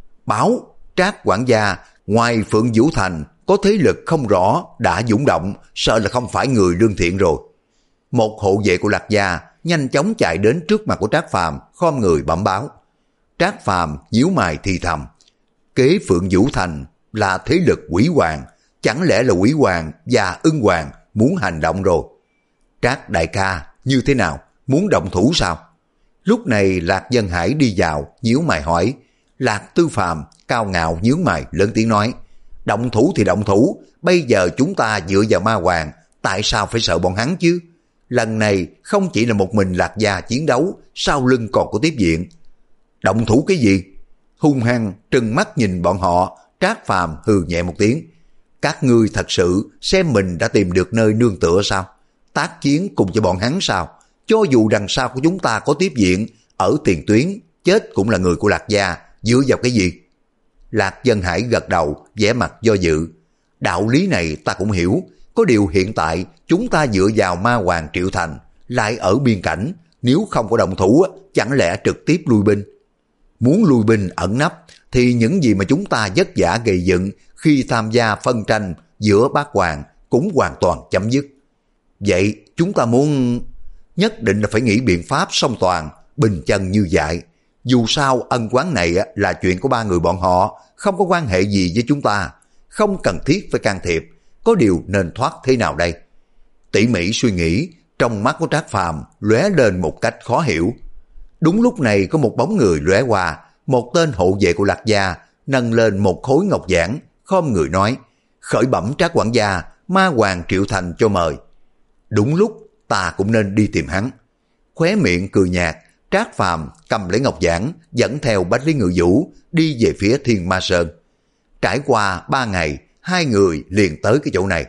Báo Trác quản gia ngoài Phượng Vũ Thành có thế lực không rõ đã dũng động, sợ là không phải người lương thiện rồi. Một hộ vệ của Lạc gia nhanh chóng chạy đến trước mặt của Trác Phàm, khom người bẩm báo. Trác Phàm nhíu mày thì thầm: kế Phượng Vũ Thành là thế lực quỷ hoàng, chẳng lẽ là quỷ hoàng và ưng hoàng muốn hành động rồi? Trác đại ca, như thế nào, muốn động thủ sao? Lúc này Lạc Dân Hải đi vào, nhíu mày hỏi. Lạc Tư Phàm cao ngạo nhướng mày lớn tiếng nói: động thủ thì động thủ, bây giờ chúng ta dựa vào ma hoàng, tại sao phải sợ bọn hắn chứ? Lần này không chỉ là một mình Lạc gia chiến đấu, sau lưng còn có tiếp diện. Động thủ cái gì? Hung hăng trừng mắt nhìn bọn họ, Trác Phàm hừ nhẹ một tiếng. Các ngươi thật sự xem mình đã tìm được nơi nương tựa sao? Tác chiến cùng cho bọn hắn sao? Cho dù đằng sau của chúng ta có tiếp diện, ở tiền tuyến, chết cũng là người của Lạc gia, dựa vào cái gì? Lạc Dân Hải gật đầu, vẻ mặt do dự. Đạo lý này ta cũng hiểu, có điều hiện tại chúng ta dựa vào ma hoàng Triệu Thành, lại ở biên cảnh, nếu không có động thủ, chẳng lẽ trực tiếp lui binh? Muốn lui binh ẩn nấp, thì những gì mà chúng ta vất vả gây dựng khi tham gia phân tranh giữa bát hoàng cũng hoàn toàn chấm dứt. Vậy chúng ta muốn... nhất định là phải nghĩ biện pháp song toàn, bình chân như vậy. Dù sao ân oán này là chuyện của ba người bọn họ, không có quan hệ gì với chúng ta, không cần thiết phải can thiệp. Có điều nên thoát thế nào đây? Tỉ mỉ suy nghĩ, trong mắt của Trác Phàm lóe lên một cách khó hiểu. Đúng lúc này có một bóng người lóe qua, một tên hộ vệ của Lạc gia nâng lên một khối ngọc giản, khom người nói: khởi bẩm Trác quản gia, ma hoàng Triệu Thành cho mời. Đúng lúc ta cũng nên đi tìm hắn. Khóe miệng cười nhạt, Trác Phàm cầm lấy ngọc giản, dẫn theo Bách Lý Ngự Vũ đi về phía Thiên Ma Sơn. Trải qua ba ngày, hai người liền tới cái chỗ này.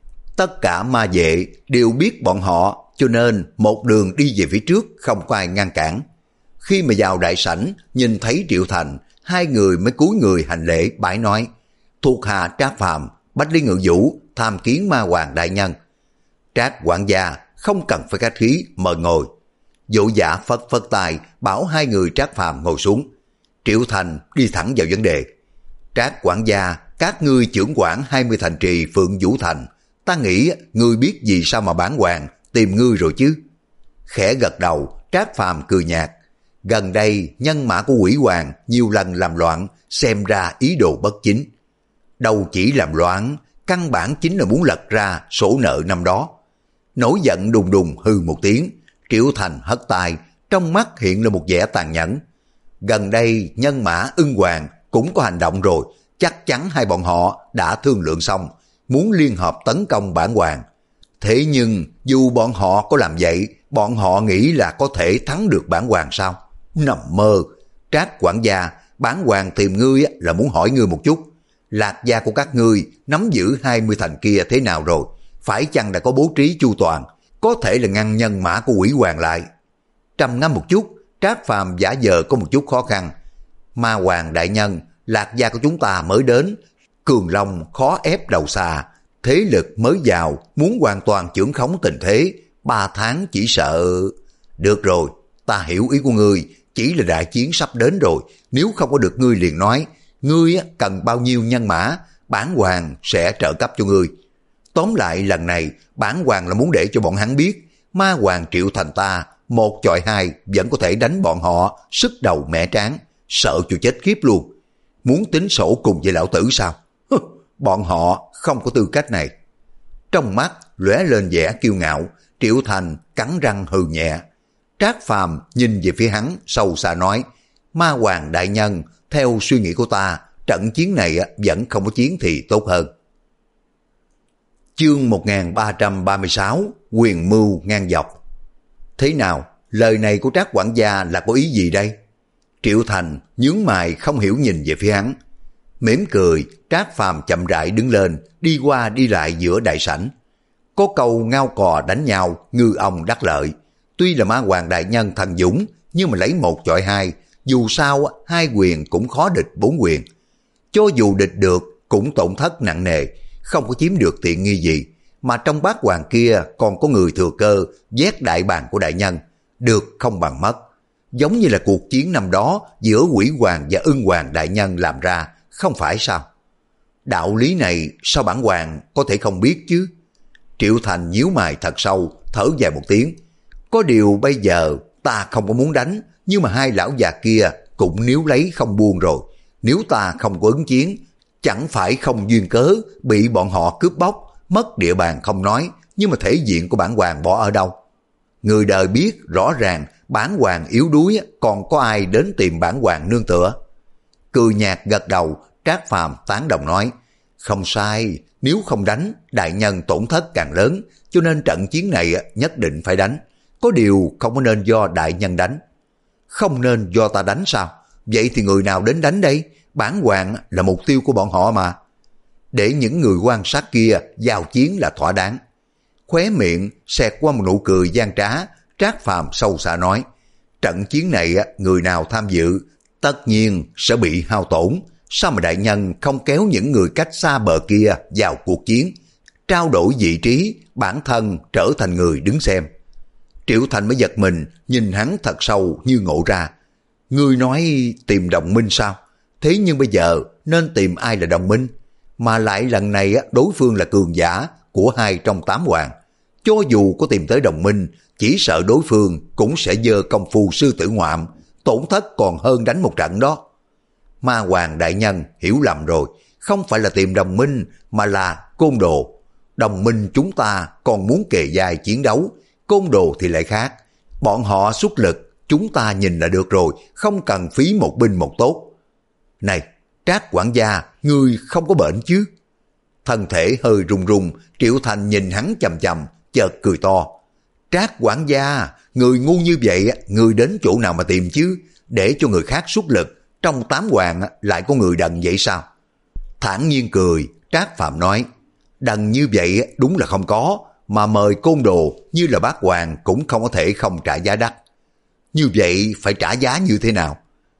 Tất cả ma vệ đều biết bọn họ, cho nên một đường đi về phía trước, không có ai ngăn cản. Khi mà vào đại sảnh, nhìn thấy Triệu Thành, hai người mới cúi người hành lễ bái nói: thuộc hạ Trác Phàm, Bách Lý Ngự Vũ tham kiến Ma Hoàng đại nhân. Trác quản gia không cần phải khách khí, mời ngồi. Vũ giả phất phất tay bảo hai người Trác Phàm ngồi xuống. Triệu Thành đi thẳng vào vấn đề: Trác quản gia, các ngươi trưởng quản hai mươi thành trì Phượng Vũ Thành, ta nghĩ ngươi biết vì sao mà bản hoàng tìm ngươi rồi chứ? Khẽ gật đầu, Trác Phàm cười nhạt: gần đây nhân mã của Quỷ Hoàng nhiều lần làm loạn, xem ra ý đồ bất chính. Đâu chỉ làm loạn, căn bản chính là muốn lật ra sổ nợ năm đó. Nổi giận đùng đùng hư một tiếng, Triệu Thành hất tay, trong mắt hiện lên một vẻ tàn nhẫn. Gần đây nhân mã Ưng Hoàng cũng có hành động rồi, chắc chắn hai bọn họ đã thương lượng xong, muốn liên hợp tấn công bản hoàng. Thế nhưng dù bọn họ có làm vậy, bọn họ nghĩ là có thể thắng được bản hoàng sao? Nằm mơ. Trác quản gia, bản hoàng tìm ngươi là muốn hỏi ngươi một chút. Lạc gia của các ngươi nắm giữ hai mươi thành kia thế nào rồi? Phải chăng đã có bố trí chu toàn, có thể là ngăn nhân mã của Quỷ Hoàng lại? Trầm ngâm một chút, Trác Phàm giả vờ có một chút khó khăn. Ma Hoàng đại nhân, Lạc gia của chúng ta mới đến, cường long khó ép đầu xà, thế lực mới vào, muốn hoàn toàn chưởng khống tình thế, ba tháng chỉ sợ... Được rồi, ta hiểu ý của ngươi, chỉ là đại chiến sắp đến rồi, nếu không có được ngươi liền nói, ngươi cần bao nhiêu nhân mã, bản hoàng sẽ trợ cấp cho ngươi. Tóm lại lần này, bản hoàng là muốn để cho bọn hắn biết, Ma Hoàng Triệu Thành ta, một chọi hai vẫn có thể đánh bọn họ, sức đầu mẻ tráng, sợ cho chết khiếp luôn. Muốn tính sổ cùng với lão tử sao? Hừ, bọn họ không có tư cách này. Trong mắt lóe lên vẻ kiêu ngạo, Triệu Thành cắn răng hừ nhẹ. Trác Phàm nhìn về phía hắn, sâu xa nói: Ma Hoàng đại nhân, theo suy nghĩ của ta, trận chiến này vẫn không có chiến thì tốt hơn. Chương một nghìn ba trăm ba mươi sáu, quyền mưu ngang dọc. Thế nào, lời này của Trác quản gia là có ý gì đây? Triệu Thành nhướng mày không hiểu nhìn về phía hắn. Mỉm cười, Trác Phàm chậm rãi đứng lên, đi qua đi lại giữa đại sảnh. Có câu ngao cò đánh nhau, ngư ông đắc lợi. Tuy là Ma Hoàng đại nhân thần dũng, nhưng mà lấy một chọi hai, dù sao hai quyền cũng khó địch bốn quyền. Cho dù địch được cũng tổn thất nặng nề, không có chiếm được tiện nghi gì, mà trong bát hoàng kia còn có người thừa cơ vét đại bàng của đại nhân, được không bằng mất. Giống như là cuộc chiến năm đó giữa Quỷ Hoàng và Ưng Hoàng đại nhân làm ra, không phải sao? Đạo lý này sao bản hoàng có thể không biết chứ? Triệu Thành nhíu mày thật sâu, thở dài một tiếng. Có điều bây giờ ta không có muốn đánh, nhưng mà hai lão già kia cũng níu lấy không buông rồi. Nếu ta không có ứng chiến, chẳng phải không duyên cớ bị bọn họ cướp bóc, mất địa bàn không nói, nhưng mà thể diện của bản hoàng bỏ ở đâu? Người đời biết rõ ràng bản hoàng yếu đuối, còn có ai đến tìm bản hoàng nương tựa? Cười nhạt gật đầu, Trác Phàm tán đồng nói: không sai, nếu không đánh, đại nhân tổn thất càng lớn, cho nên trận chiến này nhất định phải đánh. Có điều không có nên do đại nhân đánh. Không nên do ta đánh sao? Vậy thì người nào đến đánh đây? Bản hoàng là mục tiêu của bọn họ mà. Để những người quan sát kia giao chiến là thỏa đáng. Khóe miệng xẹt qua một nụ cười gian trá, Trác Phàm sâu xa nói: trận chiến này người nào tham dự tất nhiên sẽ bị hao tổn. Sao mà đại nhân không kéo những người cách xa bờ kia vào cuộc chiến, trao đổi vị trí, bản thân trở thành người đứng xem? Triệu Thành mới giật mình, nhìn hắn thật sâu như ngộ ra. Ngươi nói tìm đồng minh sao? Thế nhưng bây giờ nên tìm ai là đồng minh? Mà lại lần này đối phương là cường giả của hai trong tám hoàng. Cho dù có tìm tới đồng minh, chỉ sợ đối phương cũng sẽ giơ công phu sư tử ngoạm, tổn thất còn hơn đánh một trận đó. Ma Hoàng đại nhân hiểu lầm rồi, không phải là tìm đồng minh mà là côn đồ. Đồng minh chúng ta còn muốn kề vai chiến đấu, côn đồ thì lại khác. Bọn họ xuất lực, chúng ta nhìn là được rồi, không cần phí một binh một tốt. Này, Trác quản gia, ngươi không có bệnh chứ? Thân thể hơi run run, Triệu Thành nhìn hắn chầm chầm, chợt cười to. Trác quản gia, người ngu như vậy, người đến chỗ nào mà tìm chứ? Để cho người khác xuất lực, trong tám hoàng lại có người đần vậy sao? Thản nhiên cười, Trác Phàm nói: đần như vậy đúng là không có, mà mời côn đồ như là bác hoàng cũng không có thể không trả giá đắt. Như vậy phải trả giá như thế nào?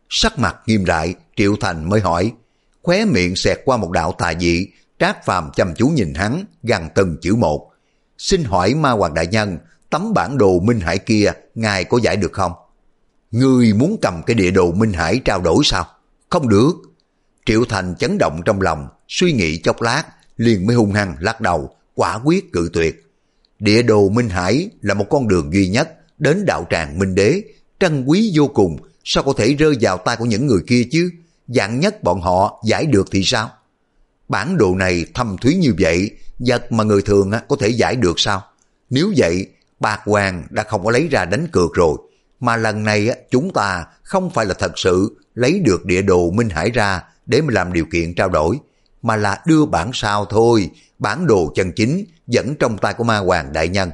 Sắc mặt nghiêm lại, Triệu Thành mới hỏi. Khóe miệng xẹt qua một đạo tà dị, Trác Phàm chăm chú nhìn hắn, gằn từng chữ một. Xin hỏi Ma Hoàng đại nhân, tấm bản đồ Minh Hải kia, ngài có giải được không? Ngươi muốn cầm cái địa đồ Minh Hải trao đổi sao? Không được. Triệu Thành chấn động trong lòng, suy nghĩ chốc lát, liền mới hung hăng lắc đầu, quả quyết cự tuyệt. Địa đồ Minh Hải là một con đường duy nhất đến đạo tràng Minh Đế, trân quý vô cùng, sao có thể rơi vào tay của những người kia chứ? Vạn nhất bọn họ giải được thì sao? Bản đồ này thâm thúy như vậy, vật mà người thường có thể giải được sao? Nếu vậy, Bạc Hoàng đã không có lấy ra đánh cược rồi, mà lần này chúng ta không phải là thật sự lấy được địa đồ Minh Hải ra để mà làm điều kiện trao đổi, mà là đưa bản sao thôi, bản đồ chân chính vẫn trong tay của Ma Hoàng đại nhân.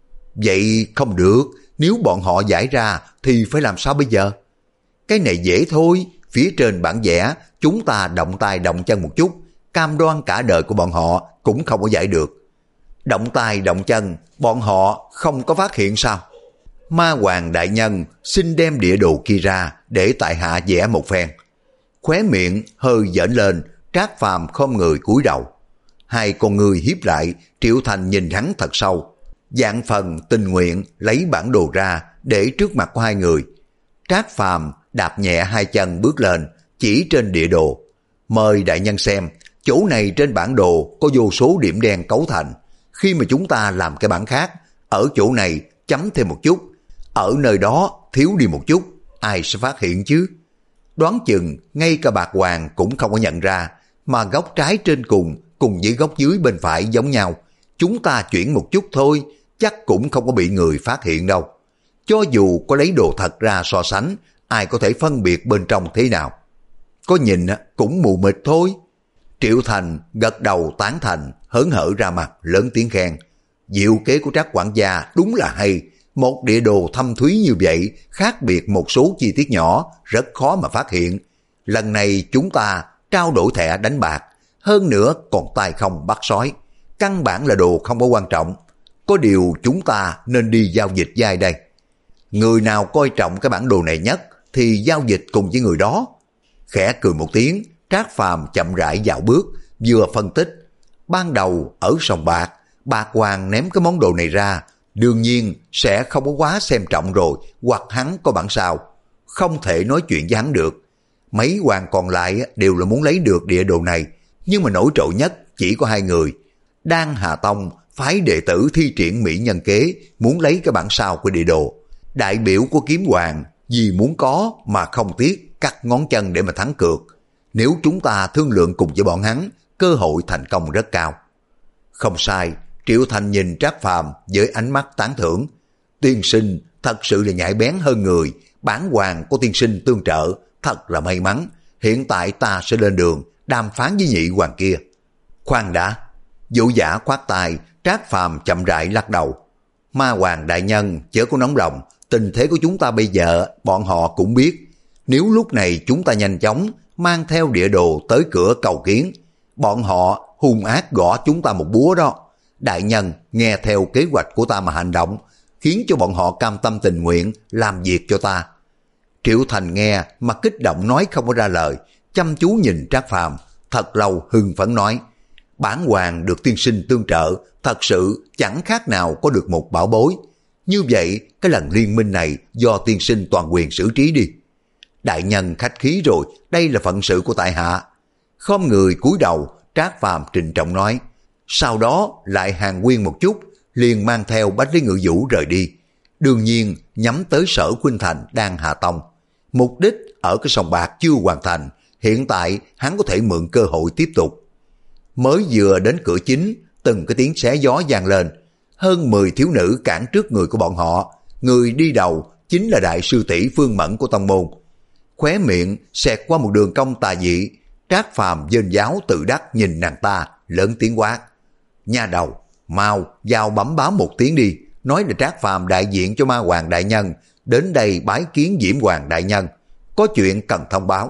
Vậy không được, nếu bọn họ giải ra thì phải làm sao bây giờ? Cái này dễ thôi, phía trên bản vẽ chúng ta động tay động chân một chút, cam đoan cả đời của bọn họ cũng không có giải được. Động tay động chân, bọn họ không có phát hiện sao? Ma Hoàng đại nhân xin đem địa đồ kia ra để tại hạ vẽ một phen. Khóe miệng hơi giỡn lên, Trác Phàm khom người cúi đầu. Hai con người hiếp lại, Triệu Thành nhìn hắn thật sâu, dạng phần tình nguyện lấy bản đồ ra để trước mặt của hai người. Trác Phàm đạp nhẹ hai chân bước lên, chỉ trên địa đồ. Mời đại nhân xem, chỗ này trên bản đồ có vô số điểm đen cấu thành. Khi mà chúng ta làm cái bản khác, ở chỗ này chấm thêm một chút, ở nơi đó thiếu đi một chút, ai sẽ phát hiện chứ? Đoán chừng ngay cả Bạc Hoàng cũng không có nhận ra, mà góc trái trên cùng cùng với góc dưới bên phải giống nhau. Chúng ta chuyển một chút thôi, chắc cũng không có bị người phát hiện đâu. Cho dù có lấy đồ thật ra so sánh, ai có thể phân biệt bên trong thế nào? Có nhìn cũng mù mịt thôi. Triệu Thành gật đầu tán thành, hớn hở ra mặt, lớn tiếng khen. Diệu kế của Trác quản gia đúng là hay. Một địa đồ thâm thúy như vậy, khác biệt một số chi tiết nhỏ, rất khó mà phát hiện. Lần này chúng ta trao đổi thẻ đánh bạc, hơn nữa còn tay không bắt sói. Căn bản là đồ không có quan trọng. Có điều chúng ta nên đi giao dịch giai đây. Người nào coi trọng cái bản đồ này nhất thì giao dịch cùng với người đó. Khẽ cười một tiếng, Trác Phàm chậm rãi dạo bước, vừa phân tích. Ban đầu ở sòng bạc, Bạc Hoàng ném cái món đồ này ra, đương nhiên sẽ không có quá xem trọng rồi, hoặc hắn có bản sao, không thể nói chuyện với hắn được. Mấy hoàng còn lại đều là muốn lấy được địa đồ này, nhưng mà nổi trội nhất chỉ có hai người. Đan Hà Tông phái đệ tử thi triển mỹ nhân kế, muốn lấy cái bản sao của địa đồ. Đại biểu của Kiếm Hoàng vì muốn có mà không tiếc cắt ngón chân để mà thắng cược. Nếu chúng ta thương lượng cùng với bọn hắn, cơ hội thành công rất cao. Không sai, Triệu Thành nhìn Trác Phàm với ánh mắt tán thưởng. Tiên sinh thật sự là nhạy bén hơn người, bản hoàng của tiên sinh tương trợ, thật là may mắn. Hiện tại ta sẽ lên đường đàm phán với nhị hoàng kia. Khoan đã, Vũ Giả khoát tay, Trác Phàm chậm rãi lắc đầu. Ma Hoàng đại nhân chớ có nóng lòng, tình thế của chúng ta bây giờ bọn họ cũng biết. Nếu lúc này chúng ta nhanh chóng mang theo địa đồ tới cửa cầu kiến, bọn họ hung ác gõ chúng ta một búa đó. Đại nhân nghe theo kế hoạch của ta mà hành động, khiến cho bọn họ cam tâm tình nguyện làm việc cho ta. Triệu Thành nghe mà kích động nói không có ra lời, chăm chú nhìn Trác Phàm, thật lâu hưng phấn nói. Bản hoàng được tiên sinh tương trợ, thật sự chẳng khác nào có được một bảo bối. Như vậy, cái lần liên minh này do tiên sinh toàn quyền xử trí đi. Đại nhân khách khí rồi, đây là phận sự của tại hạ. Khom người cúi đầu, Trác Phàm trịnh trọng nói. Sau đó lại hàng nguyên một chút, liền mang theo Bách Lý Ngự Vũ rời đi. Đương nhiên nhắm tới Sở Khuynh Thành Đan Hà Tông. Mục đích ở cái sòng bạc chưa hoàn thành, hiện tại hắn có thể mượn cơ hội tiếp tục. Mới vừa đến cửa chính, từng cái tiếng xé gió vang lên. Hơn mười thiếu nữ cản trước người của bọn họ. Người đi đầu chính là đại sư tỷ Phương Mẫn của tông môn. Khóe miệng xẹt qua một đường cong tà dị. Trác Phàm vênh giáo tự đắc nhìn nàng ta, lớn tiếng quát. Nha đầu, mau vào bẩm báo một tiếng đi, nói là Trác Phàm đại diện cho Ma Hoàng đại nhân đến đây bái kiến Diễm Hoàng đại nhân, có chuyện cần thông báo.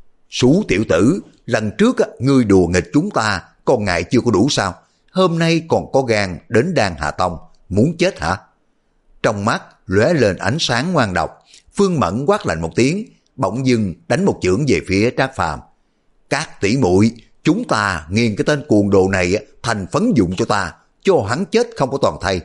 Sú tiểu tử, lần trước ngươi đùa nghịch chúng ta, còn ngại chưa có đủ sao? Hôm nay còn có gan đến Đan Hà Tông, muốn chết hả? Trong mắt lóe lên ánh sáng ngoan độc, Phương Mẫn quát lạnh một tiếng, bỗng dưng đánh một chưởng về phía Trác Phàm. Các tỷ muội, chúng ta nghiền cái tên cuồng đồ này thành phấn dụng cho ta, cho hắn chết không có toàn thây.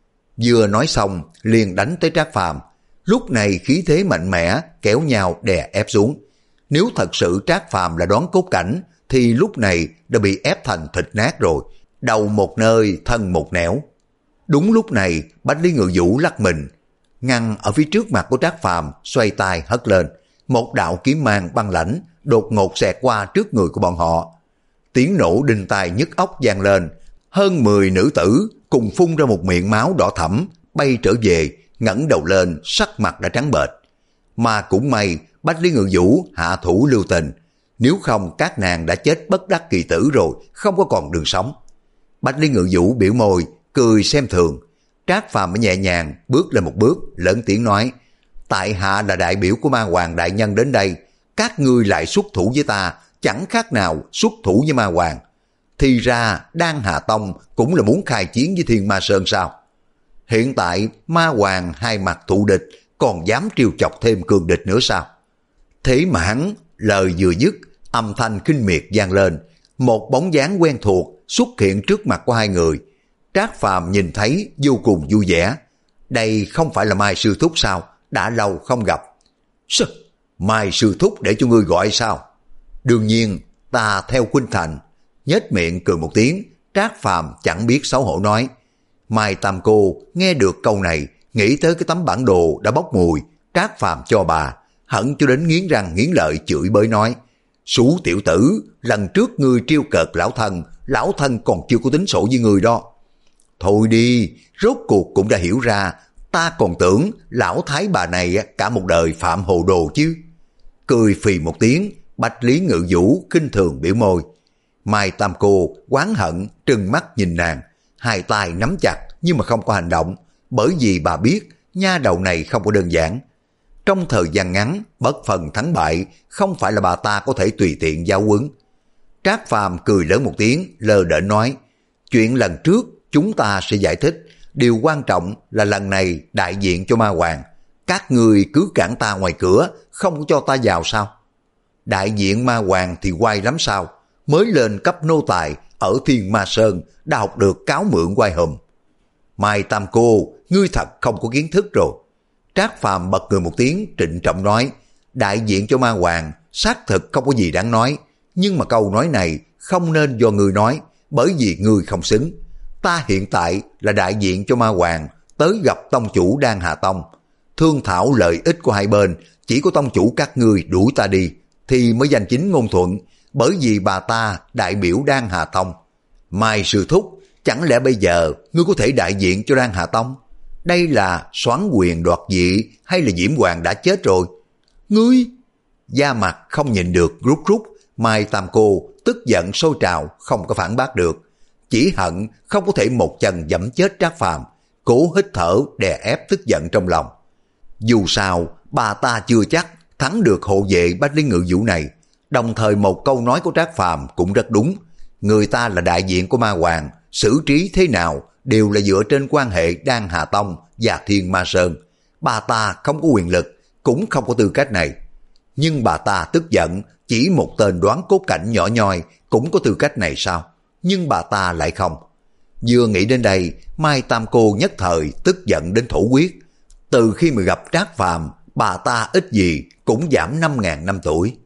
Vừa nói xong liền đánh tới Trác Phàm. Lúc này khí thế mạnh mẽ kéo nhau đè ép xuống. Nếu thật sự Trác Phàm là đoán cốt cảnh thì lúc này đã bị ép thành thịt nát rồi, đầu một nơi thân một nẻo. Đúng lúc này Bách Lý Ngự Vũ lắc mình, ngăn ở phía trước mặt của Trác Phàm, xoay tay hất lên, một đạo kiếm mang băng lãnh đột ngột xẹt qua trước người của bọn họ. Tiếng nổ đinh tai nhức óc vang lên, hơn mười nữ tử cùng phun ra một miệng máu đỏ thẫm, bay trở về, ngẩng đầu lên sắc mặt đã trắng bệch. Mà cũng may Bách Lý Ngự Vũ hạ thủ lưu tình, nếu không các nàng đã chết bất đắc kỳ tử rồi, không có còn đường sống. Bách Lý Ngự Vũ biểu môi cười xem thường. Trác Phàm mới nhẹ nhàng bước lên một bước, lớn tiếng nói: tại hạ là đại biểu của Ma Hoàng đại nhân đến đây, các ngươi lại xuất thủ với ta, chẳng khác nào xuất thủ với Ma Hoàng. Thì ra Đan Hà Tông cũng là muốn khai chiến với Thiên Ma Sơn sao? Hiện tại Ma Hoàng hai mặt thù địch, còn dám trêu chọc thêm cường địch nữa sao? Thế mà hắn lời vừa dứt, âm thanh kinh miệt vang lên, một bóng dáng quen thuộc xuất hiện trước mặt của hai người. Trác Phàm nhìn thấy vô cùng vui vẻ. Đây không phải là Mai Sư Thúc sao? Đã lâu không gặp. Sao? Mai Sư Thúc để cho ngươi gọi sao? Đương nhiên ta theo Khuynh Thành. Nhếch miệng cười một tiếng, Trác Phàm chẳng biết xấu hổ nói. Mai Tam cô nghe được câu này, nghĩ tới cái tấm bản đồ đã bốc mùi Trác Phàm cho bà, hận cho đến nghiến răng nghiến lợi chửi bới nói: Sú tiểu tử, lần trước ngươi trêu cợt lão thân, lão thân còn chưa có tính sổ với ngươi đó. Thôi đi, rốt cuộc cũng đã hiểu ra, ta còn tưởng lão thái bà này cả một đời phạm hồ đồ chứ. Cười phì một tiếng, Bách Lý Ngự Vũ khinh thường biểu môi. Mai Tam cô oán hận trừng mắt nhìn nàng, hai tay nắm chặt nhưng mà không có hành động, bởi vì bà biết nha đầu này không có đơn giản. Trong thời gian ngắn, bất phần thắng bại, không phải là bà ta có thể tùy tiện giáo huấn. Trác Phàm cười lớn một tiếng, lơ đễnh nói: chuyện lần trước chúng ta sẽ giải thích, điều quan trọng là lần này đại diện cho Ma Hoàng, các người cứ cản ta ngoài cửa, không cho ta vào sao? Đại diện Ma Hoàng thì quay lắm sao? Mới lên cấp nô tài ở Thiên Ma Sơn đã học được cáo mượn quay hùm. Mai Tam cô, ngươi thật không có kiến thức rồi. Trác Phàm bật cười một tiếng, trịnh trọng nói: đại diện cho Ma Hoàng xác thực không có gì đáng nói, nhưng mà câu nói này không nên do ngươi nói, bởi vì ngươi không xứng. Ta hiện tại là đại diện cho Ma Hoàng, tới gặp tông chủ Đan Hà Tông, thương thảo lợi ích của hai bên. Chỉ có tông chủ các ngươi đuổi ta đi thì mới danh chính ngôn thuận, bởi vì bà ta đại biểu Đan Hà Tông. Mai Sư Thúc, chẳng lẽ bây giờ ngươi có thể đại diện cho Đan Hà Tông? Đây là soán quyền đoạt vị hay là Diễm Hoàng đã chết rồi? Ngươi! Da mặt không nhịn được rút rút, Mai Tam cô tức giận sôi trào, không có phản bác được. Chỉ hận không có thể một chân giẫm chết Trác Phàm, cố hít thở đè ép tức giận trong lòng. Dù sao, bà ta chưa chắc thắng được hộ vệ Bách Lý Ngự Vũ này. Đồng thời một câu nói của Trác Phàm cũng rất đúng. Người ta là đại diện của Ma Hoàng, xử trí thế nào đều là dựa trên quan hệ Đan Hà Tông và Thiên Ma Sơn. Bà ta không có quyền lực, cũng không có tư cách này. Nhưng bà ta tức giận, chỉ một tên đoán cốt cảnh nhỏ nhoi cũng có tư cách này sao? Nhưng bà ta lại không. Vừa nghĩ đến đây, Mai Tam cô nhất thời tức giận đến thổ huyết. Từ khi mà gặp Trác Phàm, bà ta ít gì cũng giảm năm ngàn năm tuổi.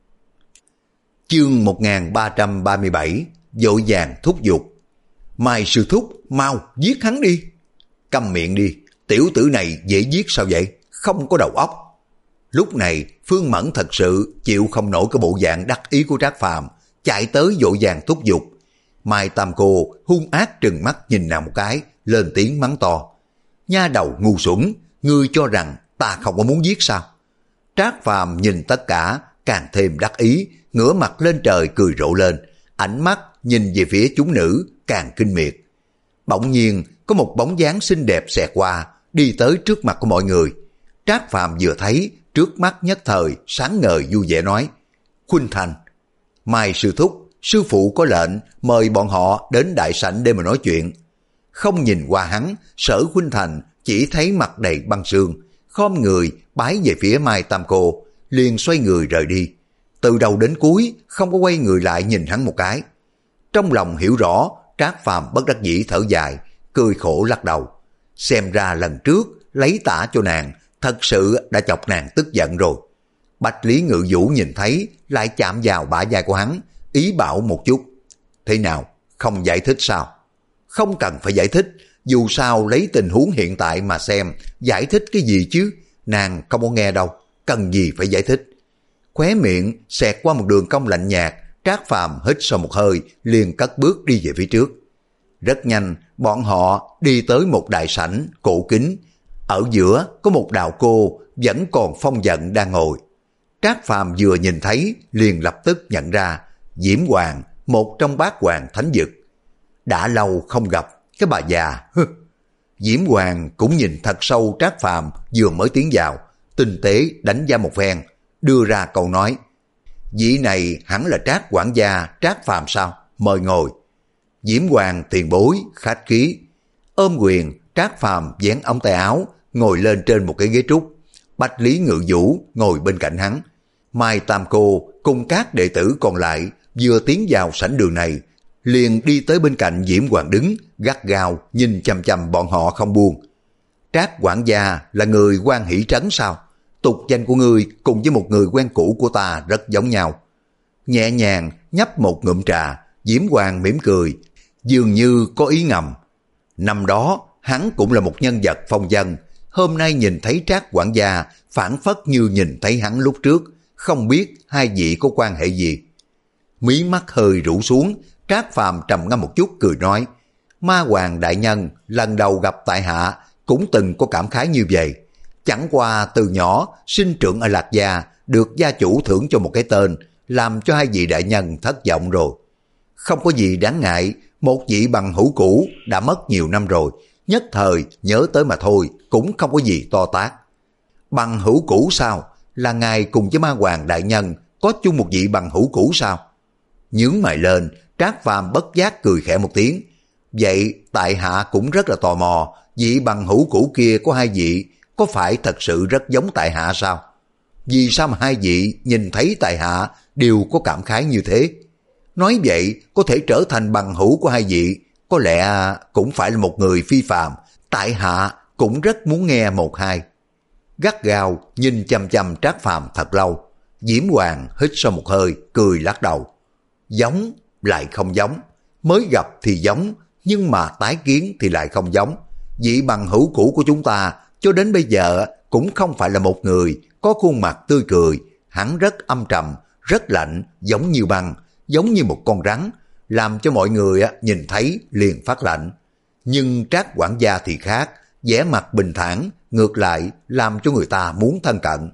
Chương một nghìn ba trăm ba mươi bảy, vội vàng thúc giục. Mai Sư Thúc, mau giết hắn đi. Câm miệng đi, tiểu tử này dễ giết sao vậy? Không có đầu óc. Lúc này Phương Mẫn thật sự chịu không nổi cái bộ dạng đắc ý của Trác Phàm, chạy tới vội vàng thúc giục. Mai Tam cô hung ác trừng mắt nhìn nàng một cái, lên tiếng mắng to: nha đầu ngu xuẩn, ngươi cho rằng ta không có muốn giết sao? Trác Phàm nhìn tất cả càng thêm đắc ý, ngửa mặt lên trời cười rộ lên, ánh mắt nhìn về phía chúng nữ càng kinh miệt. Bỗng nhiên có một bóng dáng xinh đẹp xẹt qua, đi tới trước mặt của mọi người. Trác Phàm vừa thấy, trước mắt nhất thời sáng ngời vui vẻ nói: Khuynh Thành. Mai Sư Thúc, sư phụ có lệnh mời bọn họ đến đại sảnh để mà nói chuyện. Không nhìn qua hắn, Sở Khuynh Thành chỉ thấy mặt đầy băng sương, khom người bái về phía Mai Tam cô, liền xoay người rời đi. Từ đầu đến cuối không có quay người lại nhìn hắn một cái. Trong lòng hiểu rõ, Trác Phàm bất đắc dĩ thở dài, cười khổ lắc đầu. Xem ra lần trước lấy tả cho nàng, thật sự đã chọc nàng tức giận rồi. Bạch Lý Ngự Vũ nhìn thấy, lại chạm vào bả vai của hắn, ý bảo một chút. Thế nào, không giải thích sao? Không cần phải giải thích, dù sao lấy tình huống hiện tại mà xem, giải thích cái gì chứ? Nàng không có nghe đâu, cần gì phải giải thích. Khóe miệng xẹt qua một đường cong lạnh nhạt, Trác Phàm hít sâu một hơi, liền cất bước đi về phía trước. Rất nhanh, bọn họ đi tới một đại sảnh cổ kính. Ở giữa có một đạo cô vẫn còn phong giận đang ngồi. Trác Phàm vừa nhìn thấy, liền lập tức nhận ra Diễm Hoàng, một trong bát hoàng thánh dực. Đã lâu không gặp, cái bà già. Diễm Hoàng cũng nhìn thật sâu Trác Phàm vừa mới tiến vào, tinh tế đánh giá một phen, đưa ra câu nói. Vị này hẳn là Trác quản gia Trác Phàm sao? Mời ngồi. Diễm Hoàng tiền bối, khách khí. Ôm quyền, Trác Phàm vén ống tay áo, ngồi lên trên một cái ghế trúc. Bạch Lý Ngự Vũ ngồi bên cạnh hắn. Mai Tam Cô cùng các đệ tử còn lại vừa tiến vào sảnh đường này, liền đi tới bên cạnh Diễm Hoàng đứng, gắt gao nhìn chằm chằm bọn họ không buông. Trác quản gia là người Quan Hỷ Trấn sao? Tục danh của ngươi cùng với một người quen cũ của ta rất giống nhau. Nhẹ nhàng nhấp một ngụm trà, Diễm Hoàng mỉm cười, dường như có ý ngầm. Năm đó hắn cũng là một nhân vật phong dân, hôm nay nhìn thấy Trác quản gia phản phất như nhìn thấy hắn lúc trước, không biết hai vị có quan hệ gì. Mí mắt hơi rũ xuống, Trác Phàm trầm ngâm một chút cười nói, Ma Hoàng đại nhân lần đầu gặp tại hạ cũng từng có cảm khái như vậy. Chẳng qua từ nhỏ sinh trưởng ở Lạc Gia, được gia chủ thưởng cho một cái tên, làm cho hai vị đại nhân thất vọng rồi. Không có gì đáng ngại, một vị bằng hữu cũ đã mất nhiều năm rồi, nhất thời nhớ tới mà thôi, cũng không có gì to tát. Bằng hữu cũ sao? Là ngài cùng với Ma Hoàng đại nhân có chung một vị bằng hữu cũ sao? Nhướng mày lên, Trác Phàm bất giác cười khẽ một tiếng. Vậy tại hạ cũng rất là tò mò, vị bằng hữu cũ kia có hai vị, có phải thật sự rất giống tại hạ sao? Vì sao mà hai vị nhìn thấy tại hạ đều có cảm khái như thế? Nói vậy có thể trở thành bằng hữu của hai vị, có lẽ cũng phải là một người phi phàm, tại hạ cũng rất muốn nghe một hai. Gắt gao nhìn chằm chằm Trác Phàm thật lâu, Diễm Hoàng hít sâu một hơi, cười lắc đầu. Giống lại không giống, mới gặp thì giống, nhưng mà tái kiến thì lại không giống. Vị bằng hữu cũ của chúng ta cho đến bây giờ cũng không phải là một người có khuôn mặt tươi cười, hắn rất âm trầm, rất lạnh, giống như băng, giống như một con rắn, làm cho mọi người nhìn thấy liền phát lạnh. Nhưng Trác quản gia thì khác, vẻ mặt bình thản, ngược lại làm cho người ta muốn thân cận.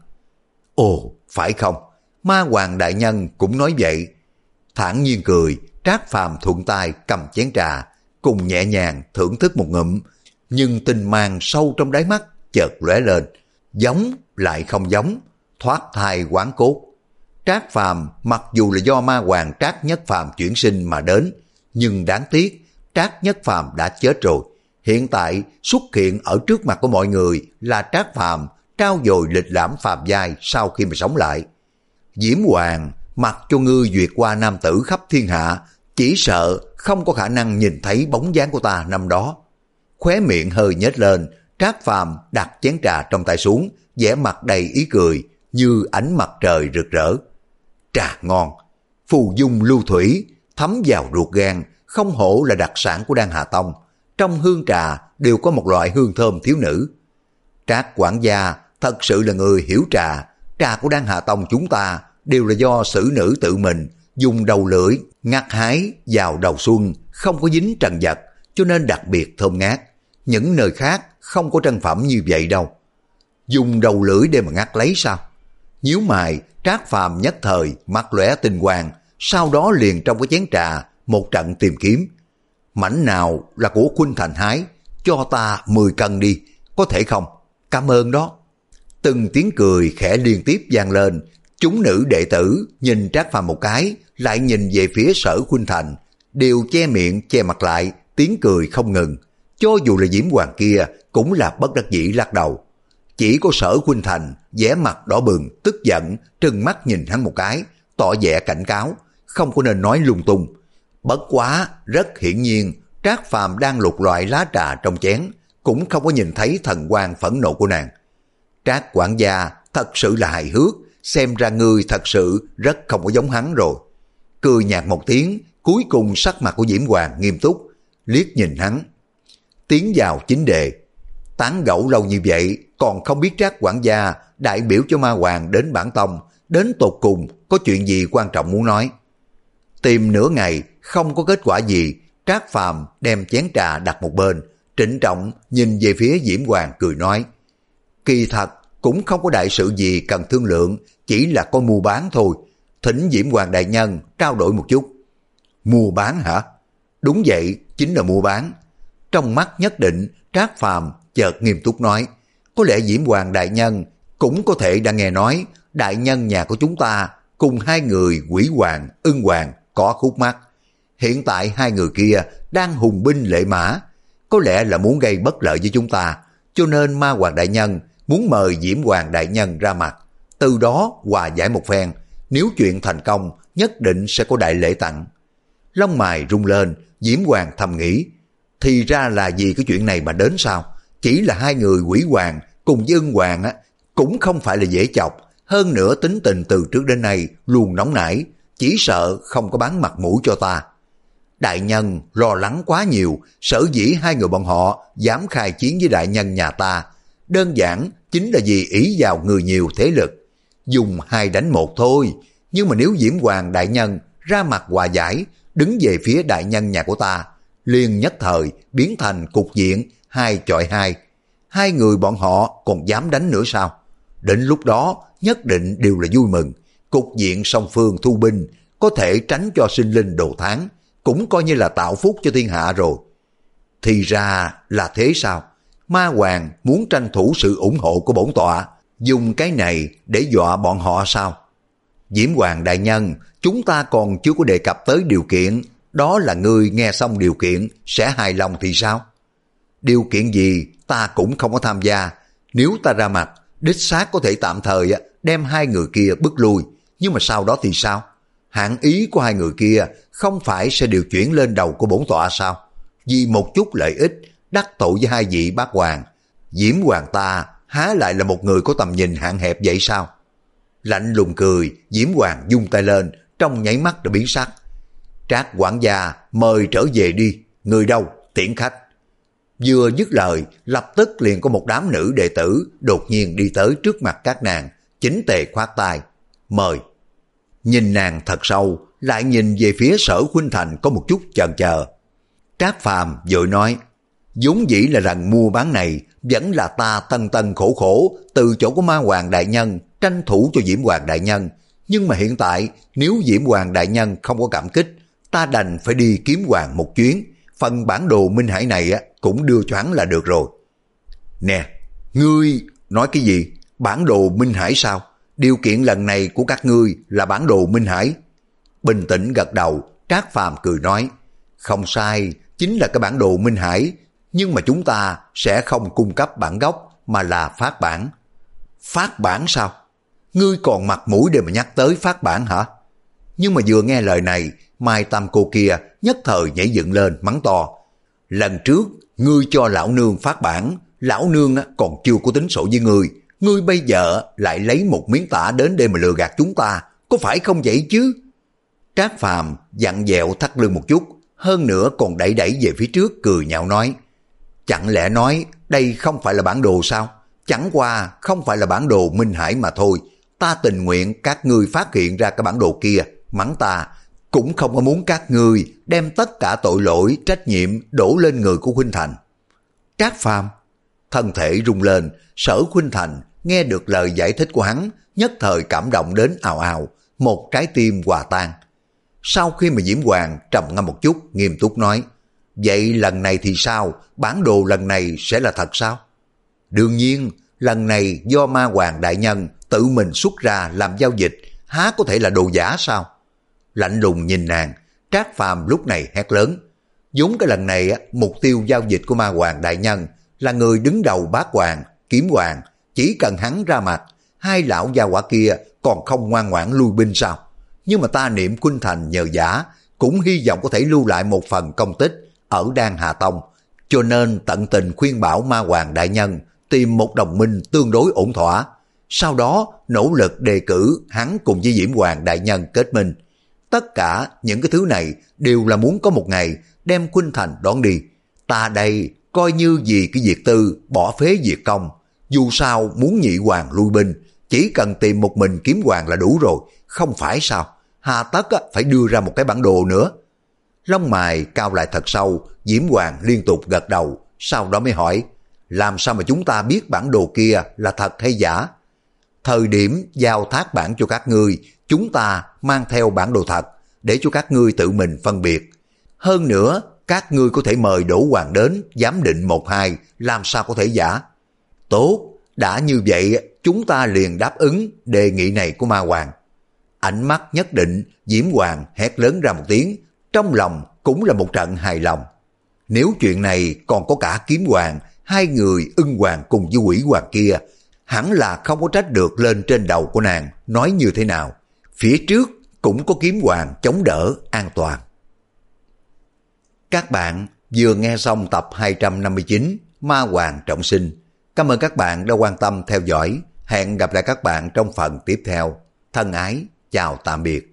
Ồ, phải không? Ma Hoàng đại nhân cũng nói vậy. Thản nhiên cười, Trác Phàm thuận tay cầm chén trà, cùng nhẹ nhàng thưởng thức một ngụm, nhưng tinh mang sâu trong đáy mắt chợt lóe lên, giống lại không giống, thoát thai quán cốt. Trác Phàm mặc dù là do Ma Hoàng Trác Nhất Phàm chuyển sinh mà đến, nhưng đáng tiếc Trác Nhất Phàm đã chết rồi. Hiện tại xuất hiện ở trước mặt của mọi người là Trác Phàm trao dồi lịch lãm phàm giai sau khi mà sống lại. Diễm Hoàng, mặc cho ngươi duyệt qua nam tử khắp thiên hạ, chỉ sợ không có khả năng nhìn thấy bóng dáng của ta năm đó. Khóe miệng hơi nhếch lên, Trác Phàm đặt chén trà trong tay xuống, vẻ mặt đầy ý cười, như ánh mặt trời rực rỡ. Trà ngon, phù dung lưu thủy, thấm vào ruột gan, không hổ là đặc sản của Đan Hà Tông. Trong hương trà đều có một loại hương thơm thiếu nữ. Trác quản gia thật sự là người hiểu trà. Trà của Đan Hà Tông chúng ta đều là do xử nữ tự mình dùng đầu lưỡi ngắt hái vào đầu xuân, không có dính trần vật, cho nên đặc biệt thơm ngát. Những nơi khác không có trân phẩm như vậy đâu. Dùng đầu lưỡi để mà ngắt lấy sao? Nhíu mày, Trác Phàm nhất thời mắt lóe tinh quang, sau đó liền trong cái chén trà một trận tìm kiếm. Mảnh nào là của Khuynh Thành hái, cho ta mười cân đi, có thể không? Cảm ơn đó. Từng tiếng cười khẽ liên tiếp vang lên, chúng nữ đệ tử nhìn Trác Phàm một cái, lại nhìn về phía Sở Khuynh Thành, đều che miệng che mặt lại, tiếng cười không ngừng. Cho dù là Diễm Hoàng kia cũng là bất đắc dĩ lắc đầu. Chỉ có Sở Khuynh Thành vẻ mặt đỏ bừng, tức giận, trừng mắt nhìn hắn một cái, tỏ vẻ cảnh cáo, không có nên nói lung tung. Bất quá, rất hiển nhiên, Trác Phàm đang lục loại lá trà trong chén, cũng không có nhìn thấy thần quang phẫn nộ của nàng. Trác quản gia thật sự là hài hước, xem ra ngươi thật sự rất không có giống hắn rồi. Cười nhạt một tiếng, cuối cùng sắc mặt của Diễm Hoàng nghiêm túc, liếc nhìn hắn. Tiến vào chính đề, tán gẫu lâu như vậy, còn không biết Trác quản gia đại biểu cho Ma Hoàng đến bản tông, đến tột cùng có chuyện gì quan trọng muốn nói. Tìm nửa ngày, không có kết quả gì, Trác Phàm đem chén trà đặt một bên, trịnh trọng nhìn về phía Diễm Hoàng cười nói, kỳ thật cũng không có đại sự gì cần thương lượng, chỉ là có mua bán thôi, thỉnh Diễm Hoàng đại nhân trao đổi một chút. Mua bán hả? Đúng vậy, chính là mua bán. Trong mắt nhất định, Trác Phàm chợt nghiêm túc nói, có lẽ Diễm Hoàng đại nhân cũng có thể đã nghe nói đại nhân nhà của chúng ta cùng hai người Quỷ Hoàng, Ưng Hoàng có khúc mắc. Hiện tại hai người kia đang hùng binh lệ mã, có lẽ là muốn gây bất lợi với chúng ta, cho nên Ma Hoàng đại nhân muốn mời Diễm Hoàng đại nhân ra mặt, từ đó hòa giải một phen, nếu chuyện thành công nhất định sẽ có đại lễ tặng. Lông mày rung lên, Diễm Hoàng thầm nghĩ, thì ra là vì cái chuyện này mà đến sao? Chỉ là hai người Quỷ Hoàng cùng với Ưng Hoàng á, cũng không phải là dễ chọc, hơn nữa tính tình từ trước đến nay luôn nóng nảy, chỉ sợ không có bán mặt mũi cho ta. Đại nhân lo lắng quá nhiều, sở dĩ hai người bọn họ dám khai chiến với đại nhân nhà ta, đơn giản chính là vì ý vào người nhiều thế lực, dùng hai đánh một thôi. Nhưng mà nếu Diễm Hoàng đại nhân ra mặt hòa giải, đứng về phía đại nhân nhà của ta, liền nhất thời biến thành cục diện hai chọi hai. Hai người bọn họ còn dám đánh nữa sao? Đến lúc đó nhất định đều là vui mừng, cục diện song phương thu binh, có thể tránh cho sinh linh đồ tháng, cũng coi như là tạo phúc cho thiên hạ rồi. Thì ra là thế sao? Ma Hoàng muốn tranh thủ sự ủng hộ của bổn tọa, dùng cái này để dọa bọn họ sao? Diễm Hoàng đại nhân, chúng ta còn chưa có đề cập tới điều kiện, đó là ngươi nghe xong điều kiện sẽ hài lòng thì sao? Điều kiện gì ta cũng không có tham gia, nếu ta ra mặt, đích xác có thể tạm thời đem hai người kia bức lui, nhưng mà sau đó thì sao? Hạn ý của hai người kia không phải sẽ điều chuyển lên đầu của bổn tọa sao? Vì một chút lợi ích, đắc tội với hai vị bác hoàng, Diễm Hoàng ta há lại là một người có tầm nhìn hạn hẹp vậy sao? Lạnh lùng cười, Diễm Hoàng vung tay lên, trong nháy mắt đã biến sắc. Trác quản gia mời trở về đi, người đâu, tiễn khách. Vừa dứt lời, lập tức liền có một đám nữ đệ tử đột nhiên đi tới trước mặt các nàng, chính tề khoát tay, mời. Nhìn nàng thật sâu, lại nhìn về phía Sở Khuynh Thành có một chút chần chờ. Trác Phàm vội nói, vốn dĩ là rằng mua bán này vẫn là ta tân tân khổ khổ từ chỗ của Ma Hoàng đại nhân tranh thủ cho Diễm Hoàng đại nhân, nhưng mà hiện tại nếu Diễm Hoàng đại nhân không có cảm kích, ta đành phải đi kiếm hoàng một chuyến, phần bản đồ Minh Hải này á cũng đưa cho hắn là được rồi. Nè, ngươi nói cái gì? Bản đồ Minh Hải sao? Điều kiện lần này của các ngươi là bản đồ Minh Hải. Bình tĩnh gật đầu, Trác Phàm cười nói, không sai, chính là cái bản đồ Minh Hải, nhưng mà chúng ta sẽ không cung cấp bản gốc mà là phát bản. Phát bản sao? Ngươi còn mặt mũi để mà nhắc tới phát bản hả? Nhưng mà vừa nghe lời này, Mai Tam cô kia nhất thời nhảy dựng lên mắng to, lần trước ngươi cho lão nương phát bản, lão nương còn chưa có tính sổ với ngươi, ngươi bây giờ lại lấy một miếng tả đến để mà lừa gạt chúng ta, có phải không vậy chứ? Trác Phàm dặn dẹo thắt lưng một chút, hơn nữa còn đẩy đẩy về phía trước cười nhạo nói, chẳng lẽ nói đây không phải là bản đồ sao? Chẳng qua không phải là bản đồ Minh Hải mà thôi, ta tình nguyện các ngươi phát hiện ra cái bản đồ kia, mắng ta, cũng không có muốn các ngươi đem tất cả tội lỗi, trách nhiệm đổ lên người của Khuynh Thành. Trác Phàm thân thể rung lên, Sở Khuynh Thành nghe được lời giải thích của hắn, nhất thời cảm động đến ào ào, một trái tim hòa tan. Sau khi mà Diễm Hoàng trầm ngâm một chút, nghiêm túc nói, vậy lần này thì sao? Bản đồ lần này sẽ là thật sao? Đương nhiên, lần này do Ma Hoàng đại nhân tự mình xuất ra làm giao dịch, há có thể là đồ giả sao? Lạnh lùng nhìn nàng, Trác Phàm lúc này hét lớn, vốn cái lần này mục tiêu giao dịch của Ma Hoàng đại nhân là người đứng đầu Bát Hoàng, Kiếm Hoàng, chỉ cần hắn ra mặt, hai lão gia hỏa kia còn không ngoan ngoãn lui binh sao? Nhưng mà ta Niệm Khuynh Thành nhờ giả, cũng hy vọng có thể lưu lại một phần công tích ở Đan Hà Tông, cho nên tận tình khuyên bảo Ma Hoàng đại nhân tìm một đồng minh tương đối ổn thỏa, sau đó nỗ lực đề cử hắn cùng với Diễm Hoàng đại nhân kết minh. Tất cả những cái thứ này đều là muốn có một ngày đem Khuynh Thành đón đi. Ta đây coi như vì cái việc tư bỏ phế việc công, dù sao muốn nhị hoàng lui binh, chỉ cần tìm một mình Kiếm Hoàng là đủ rồi, không phải sao? Hà tất phải đưa ra một cái bản đồ nữa. Lông mày cao lại thật sâu, Diễm Hoàng liên tục gật đầu, sau đó mới hỏi, làm sao mà chúng ta biết bản đồ kia là thật hay giả? Thời điểm giao thác bản cho các ngươi, chúng ta mang theo bản đồ thật, để cho các ngươi tự mình phân biệt. Hơn nữa, các ngươi có thể mời Đỗ Hoàng đến, giám định một hai, làm sao có thể giả? Tốt, đã như vậy, chúng ta liền đáp ứng đề nghị này của Ma Hoàng. Ánh mắt nhất định, Diễm Hoàng hét lớn ra một tiếng, trong lòng cũng là một trận hài lòng. Nếu chuyện này còn có cả Kiếm Hoàng, hai người Ưng Hoàng cùng với Quỷ Hoàng kia, hẳn là không có trách được lên trên đầu của nàng nói như thế nào. Phía trước cũng có Kiếm Hoàng chống đỡ an toàn. Các bạn vừa nghe xong tập hai trăm năm mươi chín Ma Hoàng trọng sinh. Cảm ơn các bạn đã quan tâm theo dõi. Hẹn gặp lại các bạn trong phần tiếp theo. Thân ái, chào tạm biệt.